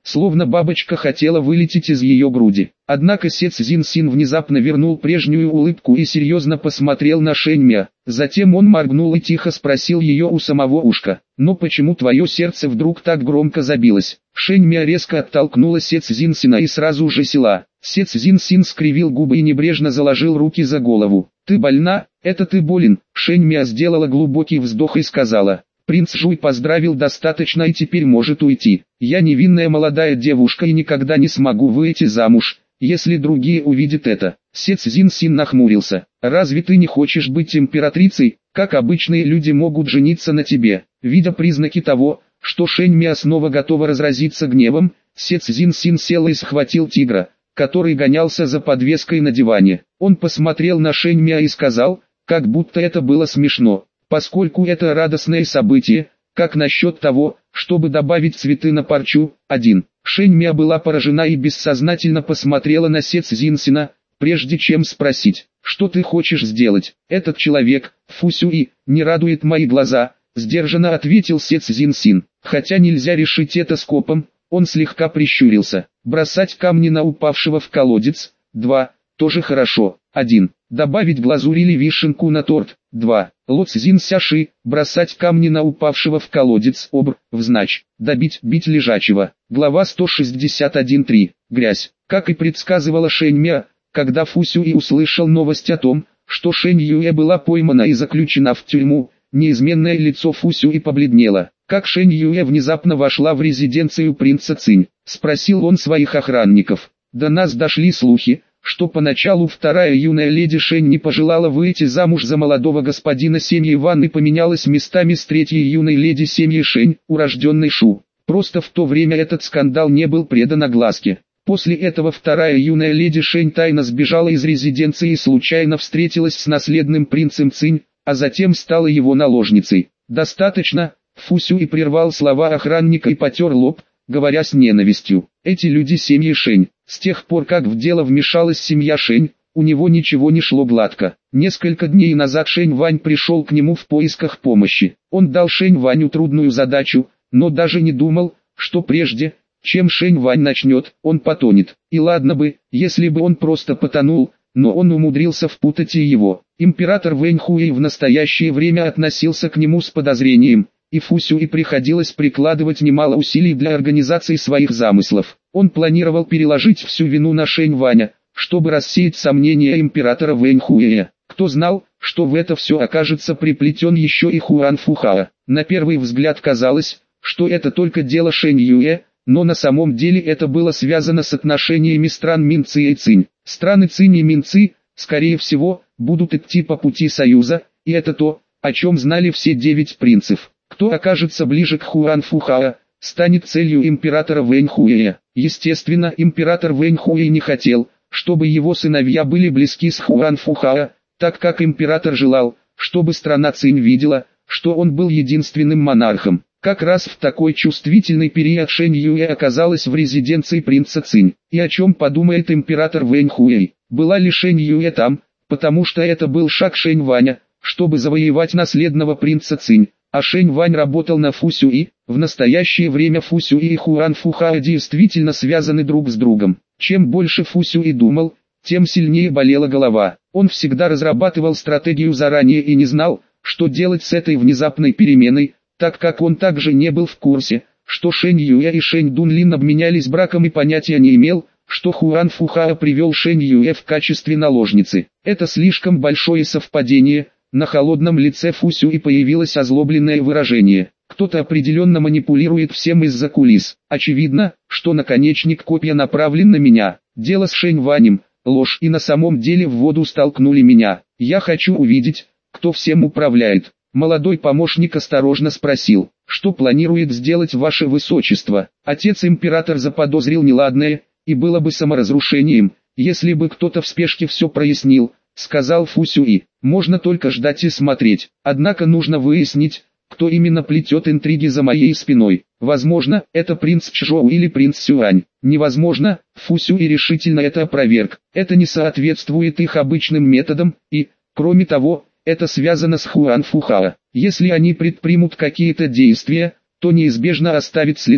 словно бабочка хотела вылететь из ее груди. Однако Се Цзиньсин внезапно вернул прежнюю улыбку и серьезно посмотрел на Шэньмя. Затем он моргнул и тихо спросил ее у самого ушка: «Но почему твое сердце вдруг так громко забилось?» Шэньмя резко оттолкнула Се Цзиньсина и сразу же села. Се Цзиньсин скривил губы и небрежно заложил руки за голову. «Ты больна? Это ты болен?» Шэньмя сделала глубокий вздох и сказала: «Принц Жуй поздравил достаточно и теперь может уйти. Я невинная молодая девушка и никогда не смогу выйти замуж, если другие увидят это». Се Цзиньсин нахмурился. «Разве ты не хочешь быть императрицей? Как обычные люди могут жениться на тебе?» Видя признаки того, что Шэньмя снова готова разразиться гневом, Се Цзиньсин сел и схватил тигра, который гонялся за подвеской на диване. Он посмотрел на Шэньмя и сказал, как будто это было смешно: «Поскольку это радостное событие, как насчет того, чтобы добавить цветы на парчу?» Один. Шэньмя была поражена и бессознательно посмотрела на Се Цзиньсина, прежде чем спросить: «Что ты хочешь сделать?» «Этот человек, Фу Сюй, не радует мои глаза», — сдержанно ответил Се Цзиньсин. Хотя нельзя решить это скопом, он слегка прищурился. «Бросать камни на упавшего в колодец?» Два. Тоже хорошо. Один. Добавить глазурь или вишенку на торт? Два. Ло Цзин Сяши, бросать камни на упавшего в колодец. Обр, взнач. Добить, бить лежачего. Глава сто шестьдесят один точка три. Грязь. Как и предсказывала Шэньмя, когда Фу Сюй услышал новость о том, что Шэнь Юэ была поймана и заключена в тюрьму, неизменное лицо Фу Сюй побледнело. «Как Шэнь Юэ внезапно вошла в резиденцию принца Цинь?» — спросил он своих охранников. «До нас дошли слухи, что поначалу вторая юная леди Шэнь не пожелала выйти замуж за молодого господина семьи Ван и поменялась местами с третьей юной леди семьи Шэнь, урожденной Шу. Просто в то время этот скандал не был предан огласке. После этого вторая юная леди Шэнь тайно сбежала из резиденции и случайно встретилась с наследным принцем Цинь, а затем стала его наложницей. Достаточно». Фу Сюй прервал слова охранника и потер лоб, говоря с ненавистью: «Эти люди семьи Шэнь. С тех пор, как в дело вмешалась семья Шэнь, у него ничего не шло гладко. Несколько дней назад Шэнь Вань пришел к нему в поисках помощи. Он дал Шэнь Ваню трудную задачу, но даже не думал, что прежде, чем Шэнь Вань начнет, он потонет. И ладно бы, если бы он просто потонул, но он умудрился впутать и его». Император Вэнь Хуэй в настоящее время относился к нему с подозрением, и Фу Сюй приходилось прикладывать немало усилий для организации своих замыслов. Он планировал переложить всю вину на Шэнь Ваня, чтобы рассеять сомнения императора Вэнь Хуэя. Кто знал, что в это все окажется приплетен еще и Хуан Фухао. На первый взгляд казалось, что это только дело Шэнь Юэ, но на самом деле это было связано с отношениями стран Минцы и Цинь. Страны Цинь и Минцы, скорее всего, будут идти по пути союза, и это то, о чем знали все девять принцев. Кто окажется ближе к Хуан Фухао, станет целью императора Вэнь Хуэя. Естественно, император Вэнь Хуэй не хотел, чтобы его сыновья были близки с Хуан Фухао, так как император желал, чтобы страна Цинь видела, что он был единственным монархом. Как раз в такой чувствительный период Шэнь Юэ оказалась в резиденции принца Цинь. И о чем подумает император Вэнь Хуэй? Была ли Шэнь Юэ там, потому что это был шаг Шэнь Ваня, чтобы завоевать наследного принца Цинь? А Шэнь Вань работал на Фу Сюй. В настоящее время Фу Сюй и Хуан Фухао действительно связаны друг с другом. Чем больше Фу Сюй думал, тем сильнее болела голова. Он всегда разрабатывал стратегию заранее и не знал, что делать с этой внезапной переменой, так как он также не был в курсе, что Шэнь Юэ и Шэнь Дунлин обменялись браком и понятия не имел, что Хуан Фухао привел Шэнь Юэ в качестве наложницы. Это слишком большое совпадение. На холодном лице Фу Сюй появилось озлобленное выражение. Кто-то определенно манипулирует всем из-за кулис. Очевидно, что наконечник копья направлен на меня. Дело с Шэнь Ванем, ложь, и на самом деле в воду столкнули меня. Я хочу увидеть, кто всем управляет. Молодой помощник осторожно спросил: «Что планирует сделать ваше высочество?» Отец-император заподозрил неладное, и было бы саморазрушением, если бы кто-то в спешке все прояснил, сказал Фу Сюй. «Можно только ждать и смотреть. Однако нужно выяснить, кто именно плетет интриги за моей спиной. Возможно, это принц Чжоу или принц Сюань. Невозможно», Фу Сюй решительно это опроверг. «Это не соответствует их обычным методам, и, кроме того, это связано с Хуан Фухао. Если они предпримут какие-то действия, то неизбежно оставят следы,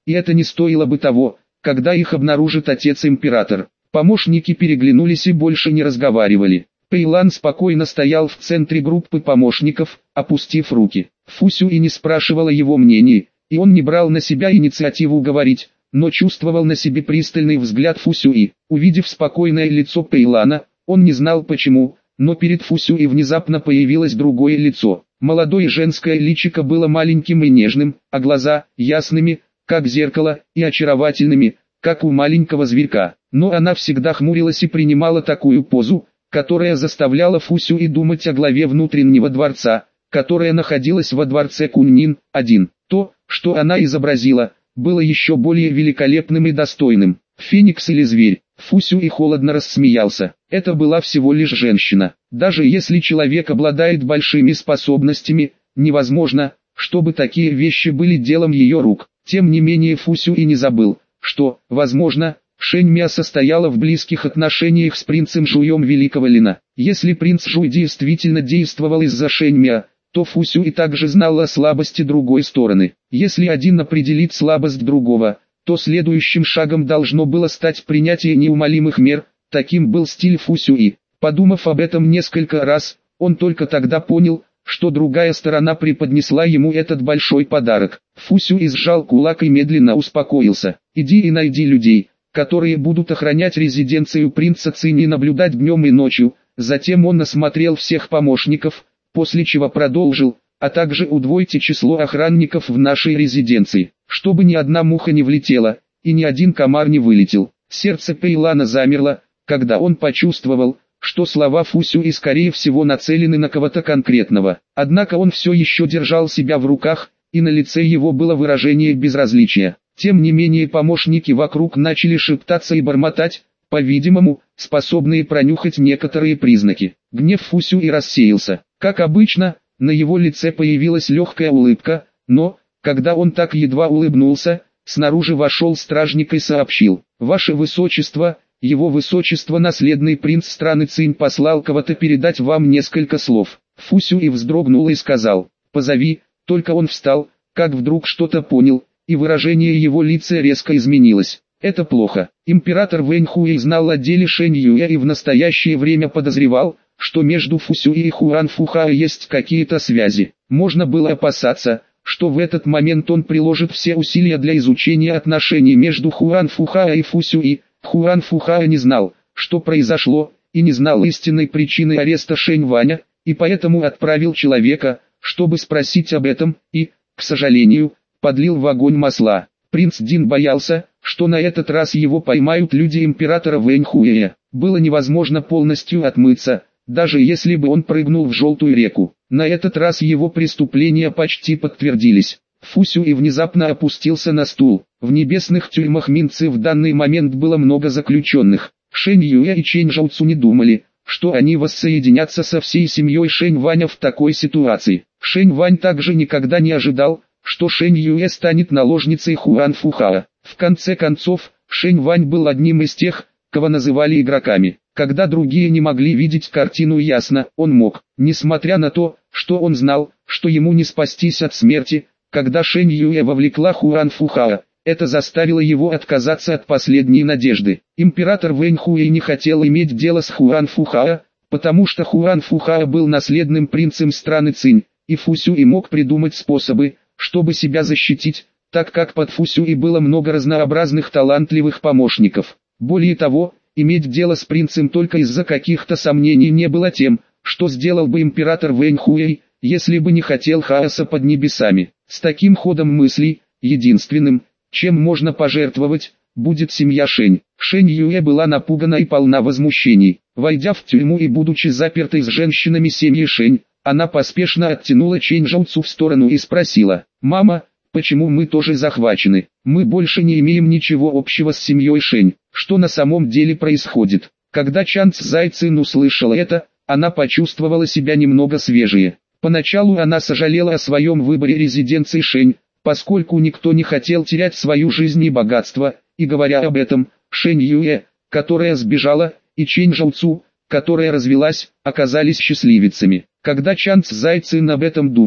и это не стоило бы того, когда их обнаружит отец-император. Помощники переглянулись и больше не разговаривали. Пейлан спокойно стоял в центре группы помощников, опустив руки. Фусю и не спрашивала его мнения, и он не брал на себя инициативу говорить, но чувствовал на себе пристальный взгляд Фусюи. Увидев спокойное лицо Пейлана, он не знал почему, но перед Фусюи внезапно появилось другое лицо. Молодое женское личико было маленьким и нежным, а глаза – ясными, как зеркало, и очаровательными, как у маленького зверька. Но она всегда хмурилась и принимала такую позу, которая заставляла Фусюи думать о главе внутреннего дворца, которая находилась во дворце Куннин один. То, что она изобразила, было еще более великолепным и достойным. Феникс или зверь? Фусюи холодно рассмеялся. Это была всего лишь женщина. Даже если человек обладает большими способностями, невозможно, чтобы такие вещи были делом ее рук. Тем не менее Фусюи не забыл, что, возможно, Шэньмя состояла в близких отношениях с принцем Жуем Великого Лина. Если принц Жуй действительно действовал из-за Шэньмя, то Фусюи также знал о слабости другой стороны. Если один определит слабость другого, то следующим шагом должно было стать принятие неумолимых мер. Таким был стиль Фусюи. Подумав об этом несколько раз, он только тогда понял, что другая сторона преподнесла ему этот большой подарок. Фусюи сжал кулак и медленно успокоился. «Иди и найди людей, которые будут охранять резиденцию принца Цинь и наблюдать днем и ночью». Затем он осмотрел всех помощников, после чего продолжил: «А также удвойте число охранников в нашей резиденции, чтобы ни одна муха не влетела, и ни один комар не вылетел». Сердце Пейлана замерло, когда он почувствовал, что слова Фусюи скорее всего нацелены на кого-то конкретного. Однако он все еще держал себя в руках, и на лице его было выражение безразличия. Тем не менее помощники вокруг начали шептаться и бормотать, по-видимому, способные пронюхать некоторые признаки. Гнев Фусюи рассеялся. Как обычно, на его лице появилась легкая улыбка, но, когда он так едва улыбнулся, снаружи вошел стражник и сообщил: «Ваше Высочество, Его Высочество наследный принц страны Цинь послал кого-то передать вам несколько слов». Фусюи вздрогнул и сказал: «Позови». Только он встал, как вдруг что-то понял, и выражение его лица резко изменилось. Это плохо. Император Вэнь Хуэй знал о деле Шэнь Юэ и в настоящее время подозревал, что между Фусюи и Хуан Фухао есть какие-то связи. Можно было опасаться, что в этот момент он приложит все усилия для изучения отношений между Хуан Фухао и Фусюи. Хуан Фухао не знал, что произошло, и не знал истинной причины ареста Шэнь Ваня, и поэтому отправил человека, чтобы спросить об этом, и, к сожалению, подлил в огонь масла. Принц Дин боялся, что на этот раз его поймают люди императора Вэнь Хуэя. Было невозможно полностью отмыться, даже если бы он прыгнул в Желтую реку. На этот раз его преступления почти подтвердились. Фусюи внезапно опустился на стул. В небесных тюрьмах Минцы в данный момент было много заключенных. Шэнь Юэ и Чэнь Жаоцу не думали, что они воссоединятся со всей семьей Шэнь Ваня в такой ситуации. Шэнь Вань также никогда не ожидал, что Шэнь Юэ станет наложницей Хуан Фухао. В конце концов, Шэнь Вань был одним из тех, кого называли игроками. Когда другие не могли видеть картину ясно, он мог. Несмотря на то, что он знал, что ему не спастись от смерти, когда Шэнь Юэ вовлекла Хуан Фухао, это заставило его отказаться от последней надежды. Император Вэнь Хуэй не хотел иметь дело с Хуан Фухао, потому что Хуан Фухао был наследным принцем страны Цинь, и Фусюи мог придумать способы, чтобы себя защитить, так как под Фусюи было много разнообразных талантливых помощников. Более того, иметь дело с принцем только из-за каких-то сомнений не было тем, что сделал бы император Вэнь Хуэй, если бы не хотел хаоса под небесами. С таким ходом мыслей, единственным, чем можно пожертвовать, будет семья Шэнь. Шэнь Юэ была напугана и полна возмущений. Войдя в тюрьму и будучи запертой с женщинами семьи Шэнь, она поспешно оттянула Чэнь Жаоцу в сторону и спросила: «Мама, почему мы тоже захвачены? Мы больше не имеем ничего общего с семьей Шэнь. Что на самом деле происходит?» Когда Чан Цзай Цин услышала это, она почувствовала себя немного свежее. Поначалу она сожалела о своем выборе резиденции Шэнь, поскольку никто не хотел терять свою жизнь и богатство, и говоря об этом, Шэнь Юэ, которая сбежала, и Чэнь Жаоцу, которая развелась, оказались счастливицами. Когда Чан Цзай Цин об этом думала,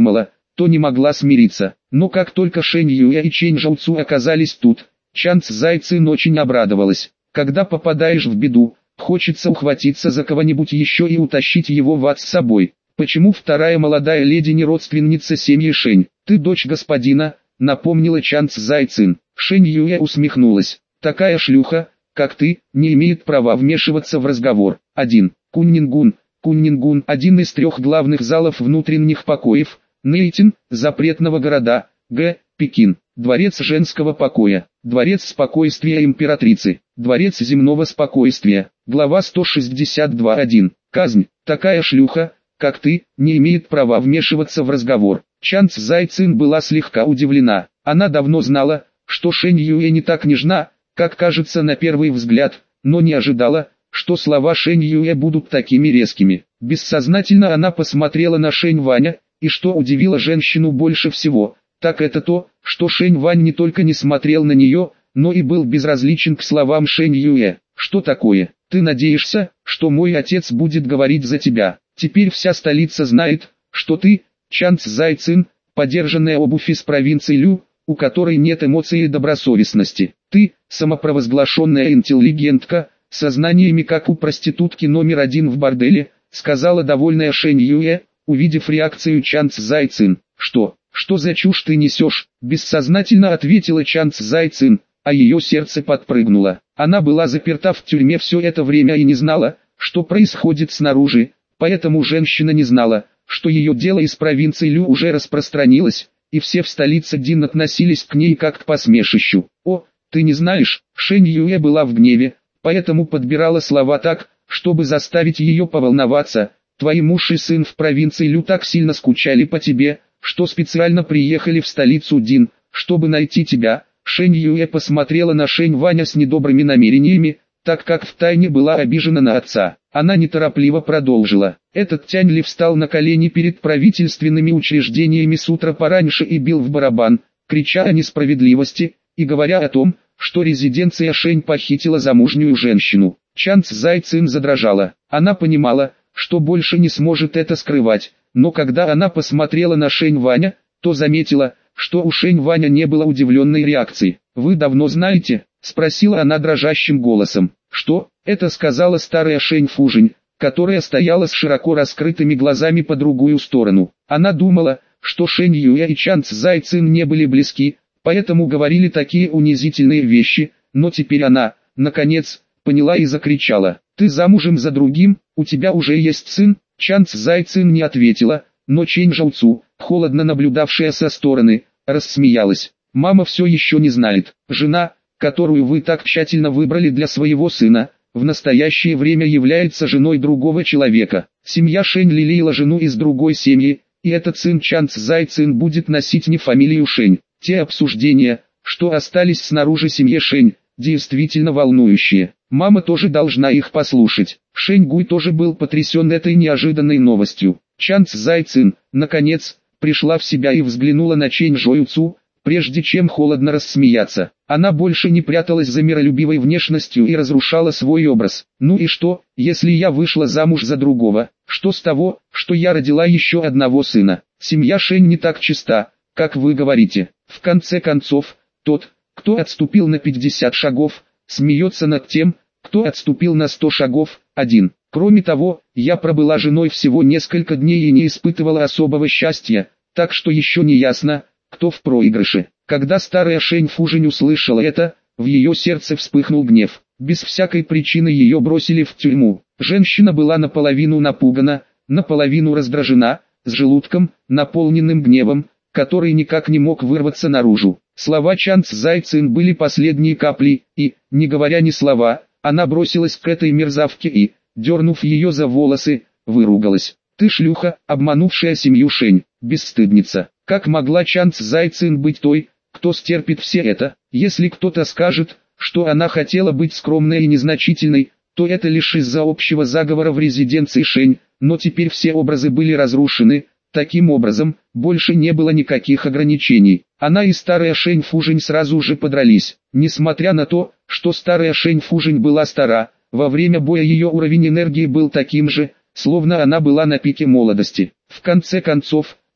то не могла смириться. Но как только Шэнь Юэ и Чэнь Жаоцу оказались тут, Чан Цзайцин очень обрадовалась. Когда попадаешь в беду, хочется ухватиться за кого-нибудь еще и утащить его в ад с собой. Почему вторая молодая леди не родственница семьи Шэнь? Ты дочь господина, напомнила Чан Цзайцин. Шэнь Юэ усмехнулась. Такая шлюха, как ты, не имеет права вмешиваться в разговор. один. Куннингун. Куннингун – один из трех главных залов внутренних покоев. Нэйтин – запретного города. Г. Пекин. Дворец женского покоя. Дворец спокойствия императрицы. Дворец земного спокойствия. Глава сто шестьдесят два точка один. Казнь. Такая шлюха, как ты, не имеет права вмешиваться в разговор. Чан Цзайцин была слегка удивлена. Она давно знала, что Шэнь Юэ не так нежна, как кажется на первый взгляд, но не ожидала, что слова Шэнь Юэ будут такими резкими. Бессознательно она посмотрела на Шэнь Ваня, и что удивило женщину больше всего, так это то, что Шэнь Вань не только не смотрел на нее, но и был безразличен к словам Шэнь Юэ. Что такое? Ты надеешься, что мой отец будет говорить за тебя? Теперь вся столица знает, что ты, Чан Цзайцин, подержанная обувь из провинции Лю, у которой нет эмоций и добросовестности. Ты, самопровозглашенная интеллигентка, со знаниями как у проститутки номер один в борделе, сказала довольная Шэнь Юэ, увидев реакцию Чан Цзайцин. Что? Что за чушь ты несешь? Бессознательно ответила Чан Цзайцин, а ее сердце подпрыгнуло. Она была заперта в тюрьме все это время и не знала, что происходит снаружи, поэтому женщина не знала, что ее дело из провинции Лю уже распространилось, и все в столице Дин относились к ней как к посмешищу. О, ты не знаешь, Шэнь Юэ была в гневе, поэтому подбирала слова так, чтобы заставить ее поволноваться. Твои муж и сын в провинции Лю так сильно скучали по тебе, что специально приехали в столицу Дин, чтобы найти тебя. Шэнь Юэ посмотрела на Шэнь Ваня с недобрыми намерениями, так как втайне была обижена на отца. Она неторопливо продолжила. Этот Тянь Ли встал на колени перед правительственными учреждениями с утра пораньше и бил в барабан, крича о несправедливости, и говоря о том, что резиденция Шэнь похитила замужнюю женщину. Чан Цзайцин задрожала. Она понимала, что больше не сможет это скрывать, но когда она посмотрела на Шэнь Ваня, то заметила, что у Шэнь Ваня не было удивленной реакции. «Вы давно знаете?» – спросила она дрожащим голосом. «Что?» – это сказала старая Шэнь Фужень, которая стояла с широко раскрытыми глазами по другую сторону. Она думала, что Шэнь Юэ и Чан Цзайцин не были близки, поэтому говорили такие унизительные вещи, но теперь она, наконец, поняла и закричала. «Ты замужем за другим, у тебя уже есть сын?» Чан Цзайцин не ответила, но Чэнь Жаоцу, холодно наблюдавшая со стороны, рассмеялась. «Мама все еще не знает. Жена, которую вы так тщательно выбрали для своего сына, в настоящее время является женой другого человека. Семья Шэнь лелеяла жену из другой семьи, и этот сын Чан Цзайцин будет носить не фамилию Шэнь. Те обсуждения, что остались снаружи семьи Шэнь, действительно волнующие. Мама тоже должна их послушать». Шэнь Гуй тоже был потрясен этой неожиданной новостью. Чан Цзайцин, наконец, пришла в себя и взглянула на Чэнь Жоюцу, прежде чем холодно рассмеяться. Она больше не пряталась за миролюбивой внешностью и разрушала свой образ. «Ну и что, если я вышла замуж за другого? Что с того, что я родила еще одного сына? Семья Шэнь не так чиста, как вы говорите. В конце концов, тот, кто отступил на пятьдесят шагов, смеется над тем, кто отступил на сто шагов, один. Кроме того, я пробыла женой всего несколько дней и не испытывала особого счастья, так что еще не ясно, кто в проигрыше». Когда старая Шэнь Фужень услышала это, в ее сердце вспыхнул гнев. Без всякой причины ее бросили в тюрьму. Женщина была наполовину напугана, наполовину раздражена, с желудком, наполненным гневом, который никак не мог вырваться наружу. Слова Чан Цзайцин были последней каплей, и, не говоря ни слова, она бросилась к этой мерзавке и, дернув ее за волосы, выругалась. «Ты шлюха, обманувшая семью Шэнь, бесстыдница! Как могла Чан Цзайцин быть той, кто стерпит все это? Если кто-то скажет, что она хотела быть скромной и незначительной, то это лишь из-за общего заговора в резиденции Шэнь, но теперь все образы были разрушены, таким образом, больше не было никаких ограничений. Она и старая Шэнь Фужень сразу же подрались. Несмотря на то, что старая Шэнь Фужень была стара, во время боя ее уровень энергии был таким же, словно она была на пике молодости. В конце концов,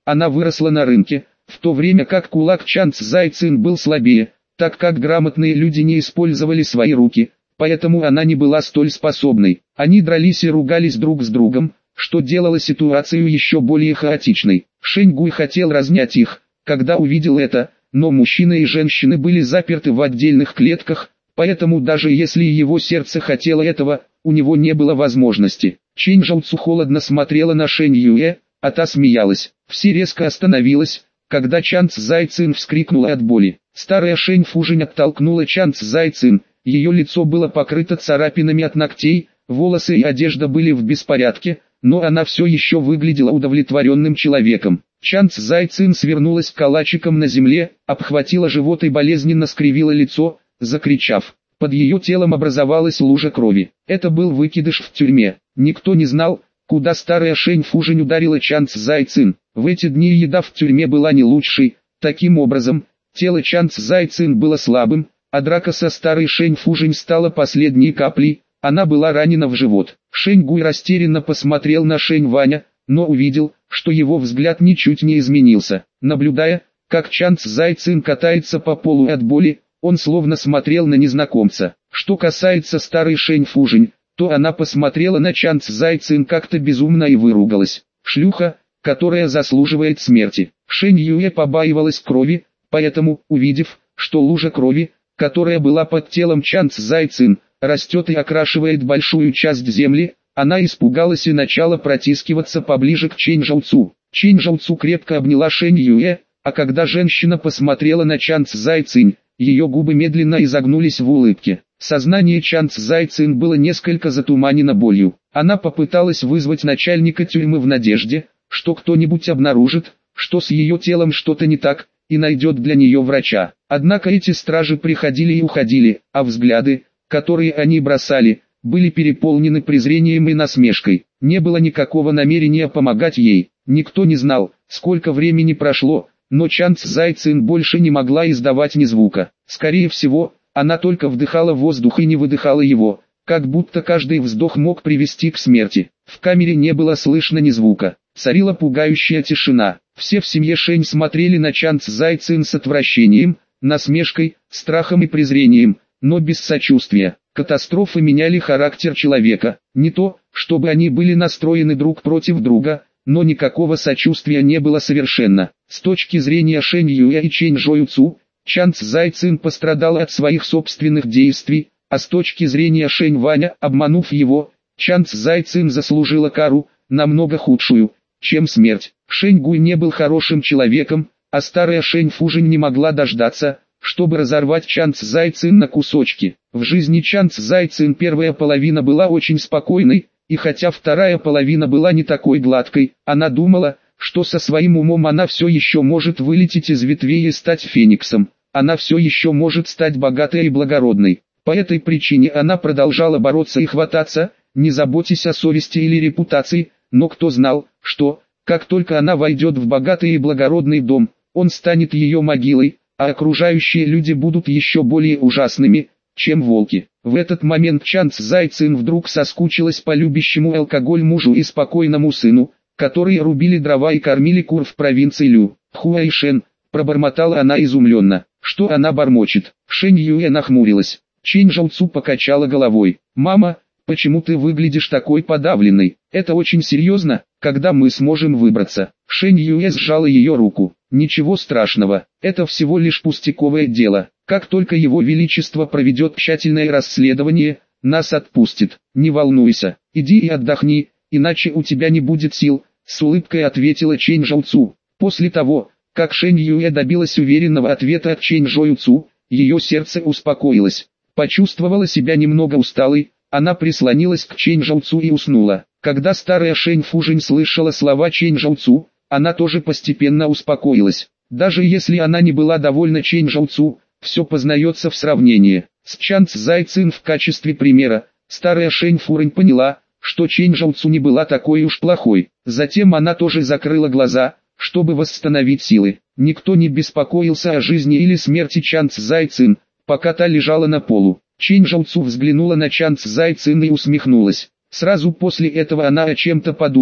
она выросла на рынке, в то время как кулак Чан Цзай Цин был слабее, так как грамотные люди не использовали свои руки, поэтому она не была столь способной. Они дрались и ругались друг с другом, что делало ситуацию еще более хаотичной. Шэнь Гуй хотел разнять их, когда увидел это, но мужчины и женщины были заперты в отдельных клетках, поэтому даже если его сердце хотело этого, у него не было возможности. Чэнь Жаоцу холодно смотрела на Шэнь Юэ, а та смеялась. Все резко остановилось, когда Чан Цзай Цин вскрикнула от боли. Старая Шэнь Фужень оттолкнула Чан Цзай Цин, ее лицо было покрыто царапинами от ногтей, волосы и одежда были в беспорядке, но она все еще выглядела удовлетворенным человеком. Чан Цзай Цин свернулась калачиком на земле, обхватила живот и болезненно скривила лицо, закричав. Под ее телом образовалась лужа крови. Это был выкидыш в тюрьме. Никто не знал, куда старая Шэнь Фужень ударила Чан Цзай Цин. В эти дни еда в тюрьме была не лучшей. Таким образом, тело Чан Цзай Цин было слабым, а драка со старой Шэнь Фужень стала последней каплей. Она была ранена в живот. Шэнь Гуй растерянно посмотрел на Шэнь Ваня, но увидел, что его взгляд ничуть не изменился. Наблюдая, как Чан Цзай Цин катается по полу от боли, он словно смотрел на незнакомца. Что касается старой Шэнь Фужень, то она посмотрела на Чан Цзай Цин как-то безумно и выругалась. Шлюха, которая заслуживает смерти. Шэнь Юэ побаивалась крови, поэтому, увидев, что лужа крови, которая была под телом Чан Цзай Цин, растет и окрашивает большую часть земли, она испугалась и начала протискиваться поближе к Чэнь Жаоцу. Чэнь Жаоцу крепко обняла Шэнь Юэ, а когда женщина посмотрела на Чан Цзай Цин, ее губы медленно изогнулись в улыбке. Сознание Чан Цзай Цин было несколько затуманено болью. Она попыталась вызвать начальника тюрьмы в надежде, что кто-нибудь обнаружит, что с ее телом что-то не так, и найдет для нее врача. Однако эти стражи приходили и уходили, а взгляды, которые они бросали, были переполнены презрением и насмешкой. Не было никакого намерения помогать ей. Никто не знал, сколько времени прошло, но Чан Цзай Цин больше не могла издавать ни звука. Скорее всего, она только вдыхала воздух и не выдыхала его, как будто каждый вздох мог привести к смерти. В камере не было слышно ни звука. Царила пугающая тишина. Все в семье Шэнь смотрели на Чан Цзай Цин с отвращением, насмешкой, страхом и презрением, но без сочувствия. Катастрофы меняли характер человека. Не то, чтобы они были настроены друг против друга, но никакого сочувствия не было совершенно. С точки зрения Шэнь Юэ и Чэнь Жоюцу, Чан Цзай Цин пострадал от своих собственных действий, а с точки зрения Шэнь Ваня, обманув его, Чан Цзай Цин заслужила кару, намного худшую, чем смерть. Шэнь Гуй не был хорошим человеком, а старая Шэнь Фужень не могла дождаться, чтобы разорвать Чан Цзай Цин на кусочки. В жизни Чан Цзай Цин первая половина была очень спокойной, и хотя вторая половина была не такой гладкой, она думала, что со своим умом она все еще может вылететь из ветвей и стать фениксом. Она все еще может стать богатой и благородной. По этой причине она продолжала бороться и хвататься, не заботясь о совести или репутации, но кто знал, что, как только она войдет в богатый и благородный дом, он станет ее могилой, а окружающие люди будут еще более ужасными, чем волки. В этот момент Чан Цзай Цин вдруг соскучилась по любящему алкоголь мужу и спокойному сыну, которые рубили дрова и кормили кур в провинции Лю. Хуайшен, пробормотала она изумленно. Что она бормочет? Шэнь Юэ нахмурилась. Чэнь Жаоцу покачала головой. Мама, почему ты выглядишь такой подавленной? Это очень серьезно, когда мы сможем выбраться. Шэнь Юэ сжала ее руку. Ничего страшного, это всего лишь пустяковое дело. Как только его величество проведет тщательное расследование, нас отпустит. Не волнуйся, иди и отдохни, иначе у тебя не будет сил, с улыбкой ответила Чэнь Жаоцу. После того, как Шэнь Юэ добилась уверенного ответа от Чэнь Жоюцу, ее сердце успокоилось. Почувствовала себя немного усталой, она прислонилась к Чэнь Жаоцу и уснула. Когда старая Шэнь Фужень слышала слова Чэнь Жаоцу, она тоже постепенно успокоилась. Даже если она не была довольна Чэнь Жаоцу, все познается в сравнении. С Чан Цзай Цин в качестве примера, старая Шэнь Фужень поняла, что Чэнь Жаоцу не была такой уж плохой. Затем она тоже закрыла глаза, чтобы восстановить силы. Никто не беспокоился о жизни или смерти Чан Цзай Цин, пока та лежала на полу. Чэнь Жаоцу взглянула на Чан Цзай Цин и усмехнулась. Сразу после этого она о чем-то подумала,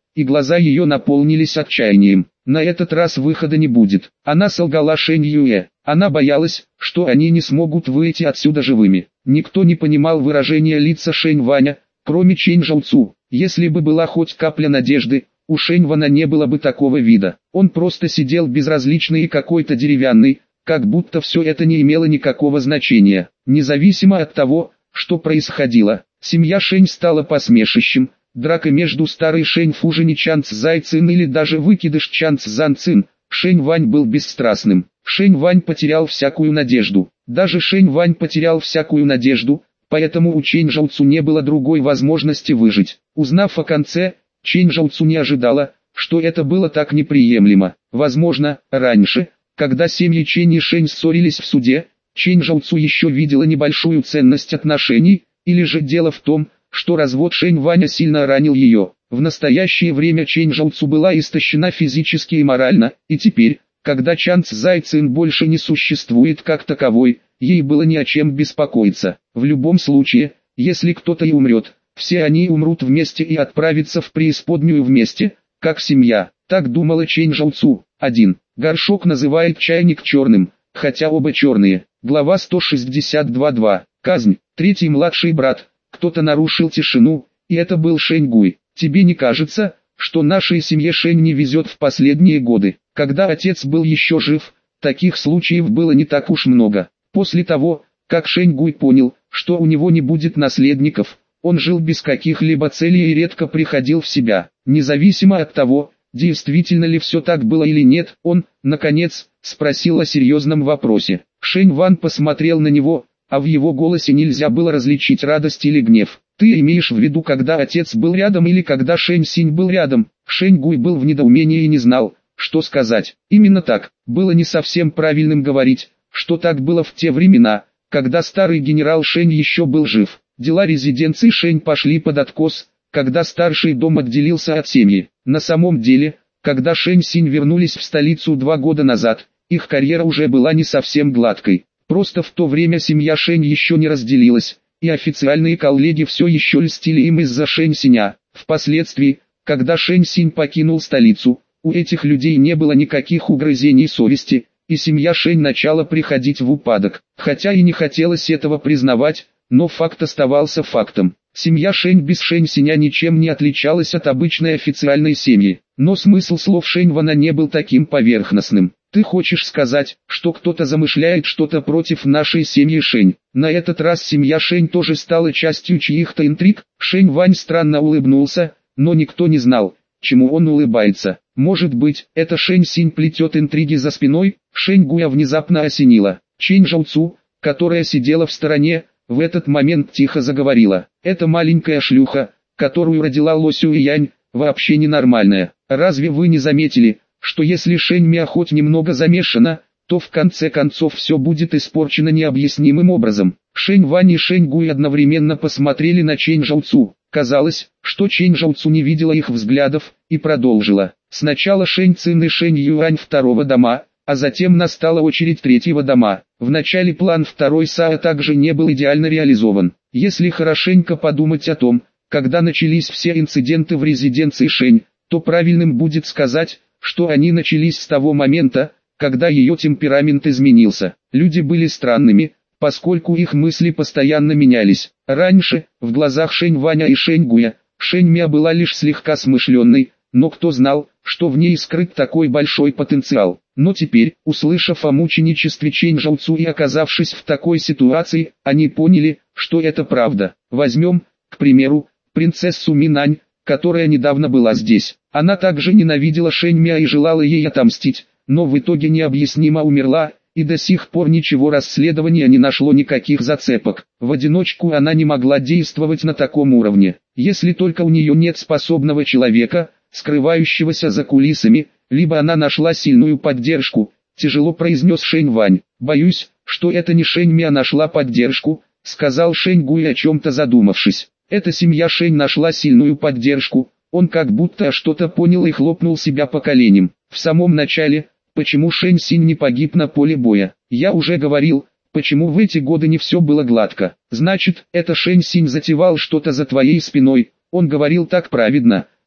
и глаза ее наполнились отчаянием. На этот раз выхода не будет. Она солгала Шэнь Юэ. Она боялась, что они не смогут выйти отсюда живыми. Никто не понимал выражения лица Шэнь Ваня, кроме Чэнь Жауцу. Если бы была хоть капля надежды, у Шэнь Ваня не было бы такого вида. Он просто сидел безразличный и какой-то деревянный, как будто все это не имело никакого значения. Независимо от того, что происходило, семья Шэнь стала посмешищем. Драка между старой Шэнь Фужин и Чан Цзай Цин или даже выкидыш Чан Цзан Цин. Шэнь Вань был бесстрастным. Шэнь Вань потерял всякую надежду. Даже Шэнь Вань потерял всякую надежду, поэтому у Чэнь Жауцу не было другой возможности выжить. Узнав о конце, Чэнь Жауцу не ожидала, что это было так неприемлемо. Возможно, раньше, когда семьи Чэнь и Шэнь ссорились в суде, Чэнь Жауцу еще видела небольшую ценность отношений, или же дело в том, что развод Шэнь Ваня сильно ранил ее. В настоящее время Чэнь Жауцу была истощена физически и морально, и теперь, когда Чан Цзай Цин больше не существует как таковой, ей было не о чем беспокоиться. В любом случае, если кто-то и умрет, все они умрут вместе и отправятся в преисподнюю вместе, как семья. Так думала Чэнь Жауцу. один. Горшок называет чайник черным, хотя оба черные. Глава сто шестьдесят два точка два. Казнь. Третий младший брат. Кто-то нарушил тишину, и это был Шэнь Гуй. Тебе не кажется, что нашей семье Шэнь не везет в последние годы? Когда отец был еще жив, таких случаев было не так уж много. После того, как Шэнь Гуй понял, что у него не будет наследников, он жил без каких-либо целей и редко приходил в себя. Независимо от того, действительно ли все так было или нет, он, наконец, спросил о серьезном вопросе. Шэнь Ван посмотрел на него, а в его голосе нельзя было различить радость или гнев. Ты имеешь в виду, когда отец был рядом или когда Шэнь Синь был рядом? Шэнь Гуй был в недоумении и не знал, что сказать. Именно так, было не совсем правильным говорить, что так было в те времена, когда старый генерал Шэнь еще был жив. Дела резиденции Шэнь пошли под откос, когда старший дом отделился от семьи. На самом деле, когда Шэнь Синь вернулись в столицу два года назад, их карьера уже была не совсем гладкой. Просто в то время семья Шэнь еще не разделилась, и официальные коллеги все еще льстили им из-за Шэнь Синя. Впоследствии, когда Шэнь Синь покинул столицу, у этих людей не было никаких угрызений совести, и семья Шэнь начала приходить в упадок. Хотя и не хотелось этого признавать, но факт оставался фактом. Семья Шэнь без Шэнь Синя ничем не отличалась от обычной официальной семьи, но смысл слов Шэнь Вана не был таким поверхностным. Ты хочешь сказать, что кто-то замышляет что-то против нашей семьи Шэнь? На этот раз семья Шэнь тоже стала частью чьих-то интриг? Шэнь Вань странно улыбнулся, но никто не знал, чему он улыбается. Может быть, это Шэнь Синь плетет интриги за спиной? Шэнь Гуя внезапно осенила. Чэнь Жауцу, которая сидела в стороне, в этот момент тихо заговорила. Эта маленькая шлюха, которую родила Ло Сюэянь, вообще ненормальная. Разве вы не заметили, что если Шэнь Мя хоть немного замешана, то в конце концов все будет испорчено необъяснимым образом? Шэнь Вань и Шэнь Гуй одновременно посмотрели на Чэнь Жауцу. Казалось, что Чэнь Жауцу не видела их взглядов, и продолжила. Сначала Шэнь Цин и Шэнь Юань второго дома, а затем настала очередь третьего дома. Вначале план второй Саа также не был идеально реализован. Если хорошенько подумать о том, когда начались все инциденты в резиденции Шэнь, то правильным будет сказать, что они начались с того момента, когда ее темперамент изменился. Люди были странными, поскольку их мысли постоянно менялись. Раньше, в глазах Шэнь Ваня и Шэнь Гуя, Шэнь Мя была лишь слегка смышленной, но кто знал, что в ней скрыт такой большой потенциал. Но теперь, услышав о мученичестве Чэнь Жауцу и оказавшись в такой ситуации, они поняли, что это правда. Возьмем, к примеру, принцессу Минань, которая недавно была здесь. Она также ненавидела Шэнь Мя и желала ей отомстить, но в итоге необъяснимо умерла, и до сих пор ничего расследования не нашло никаких зацепок. В одиночку она не могла действовать на таком уровне. Если только у нее нет способного человека, скрывающегося за кулисами, либо она нашла сильную поддержку, тяжело произнес Шэнь Вань. Боюсь, что это не Шэнь Мя нашла поддержку, сказал Шэнь Гуй, о чем-то задумавшись. Эта семья Шэнь нашла сильную поддержку. Он как будто что-то понял и хлопнул себя по коленям. В самом начале, почему Шэнь Синь не погиб на поле боя? Я уже говорил, почему в эти годы не все было гладко. Значит, это Шэнь Синь затевал что-то за твоей спиной. Он говорил так праведно,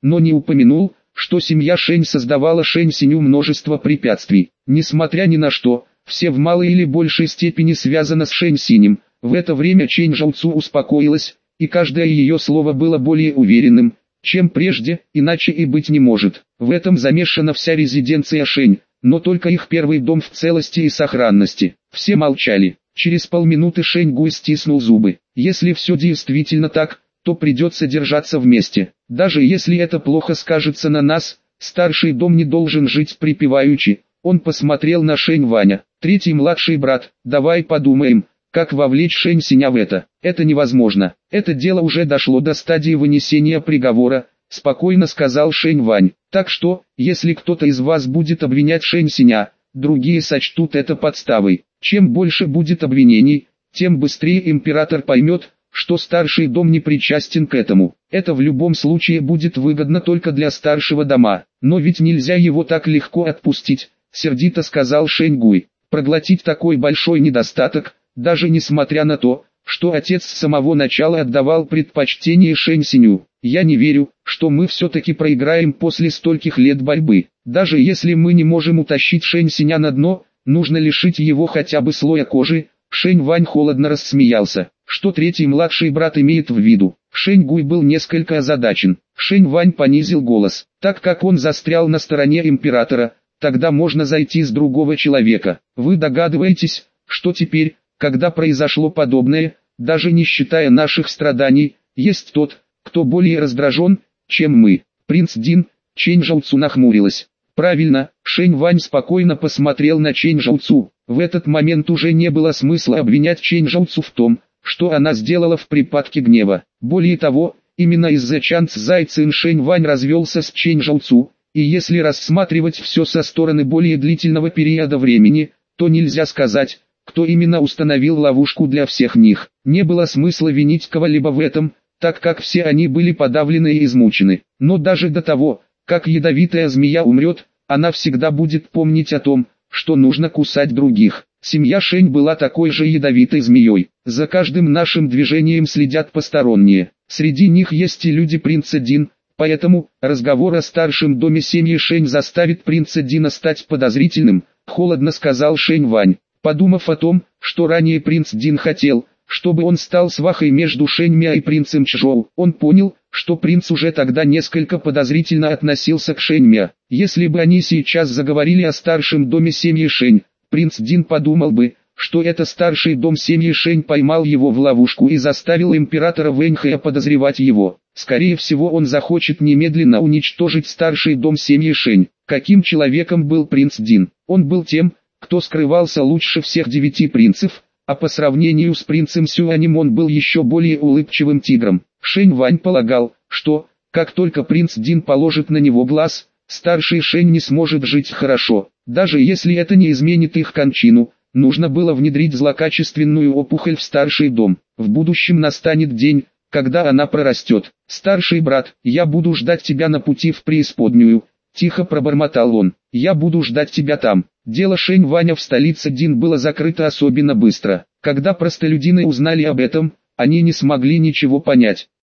но не упомянул, что семья Шэнь создавала Шэнь Синю множество препятствий. Несмотря ни на что, все в малой или большей степени связано с Шэнь Синем. В это время Чэнь Жоуцу успокоилась, и каждое ее слово было более уверенным, чем прежде, иначе и быть не может. В этом замешана вся резиденция Шэнь, но только их первый дом в целости и сохранности. Все молчали. Через полминуты Шэнь Гуй стиснул зубы. Если все действительно так, то придется держаться вместе. Даже если это плохо скажется на нас, старший дом не должен жить припеваючи. Он посмотрел на Шэнь Ваня. Третий младший брат, давай подумаем, как вовлечь Шэнь Синя в это. Это невозможно. Это дело уже дошло до стадии вынесения приговора, спокойно сказал Шэнь Вань. Так что, если кто-то из вас будет обвинять Шэнь Синя, другие сочтут это подставой. Чем больше будет обвинений, тем быстрее император поймет, что старший дом не причастен к этому. Это в любом случае будет выгодно только для старшего дома. Но ведь нельзя его так легко отпустить, сердито сказал Шэнь Гуй. Проглотить такой большой недостаток, даже несмотря на то, что отец с самого начала отдавал предпочтение Шэнь Синю. Я не верю, что мы все-таки проиграем после стольких лет борьбы. Даже если мы не можем утащить Шэнь Синя на дно, нужно лишить его хотя бы слоя кожи. Шэнь Вань холодно рассмеялся. Что третий младший брат имеет в виду? Шэнь Гуй был несколько озадачен. Шэнь Вань понизил голос. Так как он застрял на стороне императора, тогда можно зайти с другого человека. Вы догадываетесь, что теперь, когда произошло подобное, даже не считая наших страданий, есть тот, кто более раздражен, чем мы. Принц Дин. Чэнь Жоуцу нахмурилась. Правильно, Шэнь Вань спокойно посмотрел на Чэнь Жоуцу. В этот момент уже не было смысла обвинять Чэнь Жоуцу в том, что она сделала в припадке гнева. Более того, именно из-за Чан Цзай Цин Шэнь Вань развелся с Чэнь Жоуцу, и если рассматривать все со стороны более длительного периода времени, то нельзя сказать, кто именно установил ловушку для всех них. Не было смысла винить кого-либо в этом, так как все они были подавлены и измучены. Но даже до того, как ядовитая змея умрет, она всегда будет помнить о том, что нужно кусать других. Семья Шэнь была такой же ядовитой змеей. За каждым нашим движением следят посторонние. Среди них есть и люди принца Дин, поэтому разговор о старшем доме семьи Шэнь заставит принца Дина стать подозрительным, холодно сказал Шэнь Вань. Подумав о том, что ранее принц Дин хотел, чтобы он стал свахой между Шэнь Мя и принцем Чжоу, он понял, что принц уже тогда несколько подозрительно относился к Шэнь Мя. Если бы они сейчас заговорили о старшем доме семьи Шэнь, принц Дин подумал бы, что это старший дом семьи Шэнь поймал его в ловушку и заставил императора Вэньхэя подозревать его. Скорее всего, он захочет немедленно уничтожить старший дом семьи Шэнь. Каким человеком был принц Дин? Он был тем, кто скрывался лучше всех девяти принцев, а по сравнению с принцем Сюанем он был еще более улыбчивым тигром. Шэнь Вань полагал, что, как только принц Дин положит на него глаз, старший Шэнь не сможет жить хорошо. Даже если это не изменит их кончину, нужно было внедрить злокачественную опухоль в старший дом. В будущем настанет день, когда она прорастет. «Старший брат, я буду ждать тебя на пути в преисподнюю», — тихо пробормотал он. «Я буду ждать тебя там». Дело Шэнь Ваня в столице Дин было закрыто особенно быстро. Когда простолюдины узнали об этом, они не смогли ничего понять.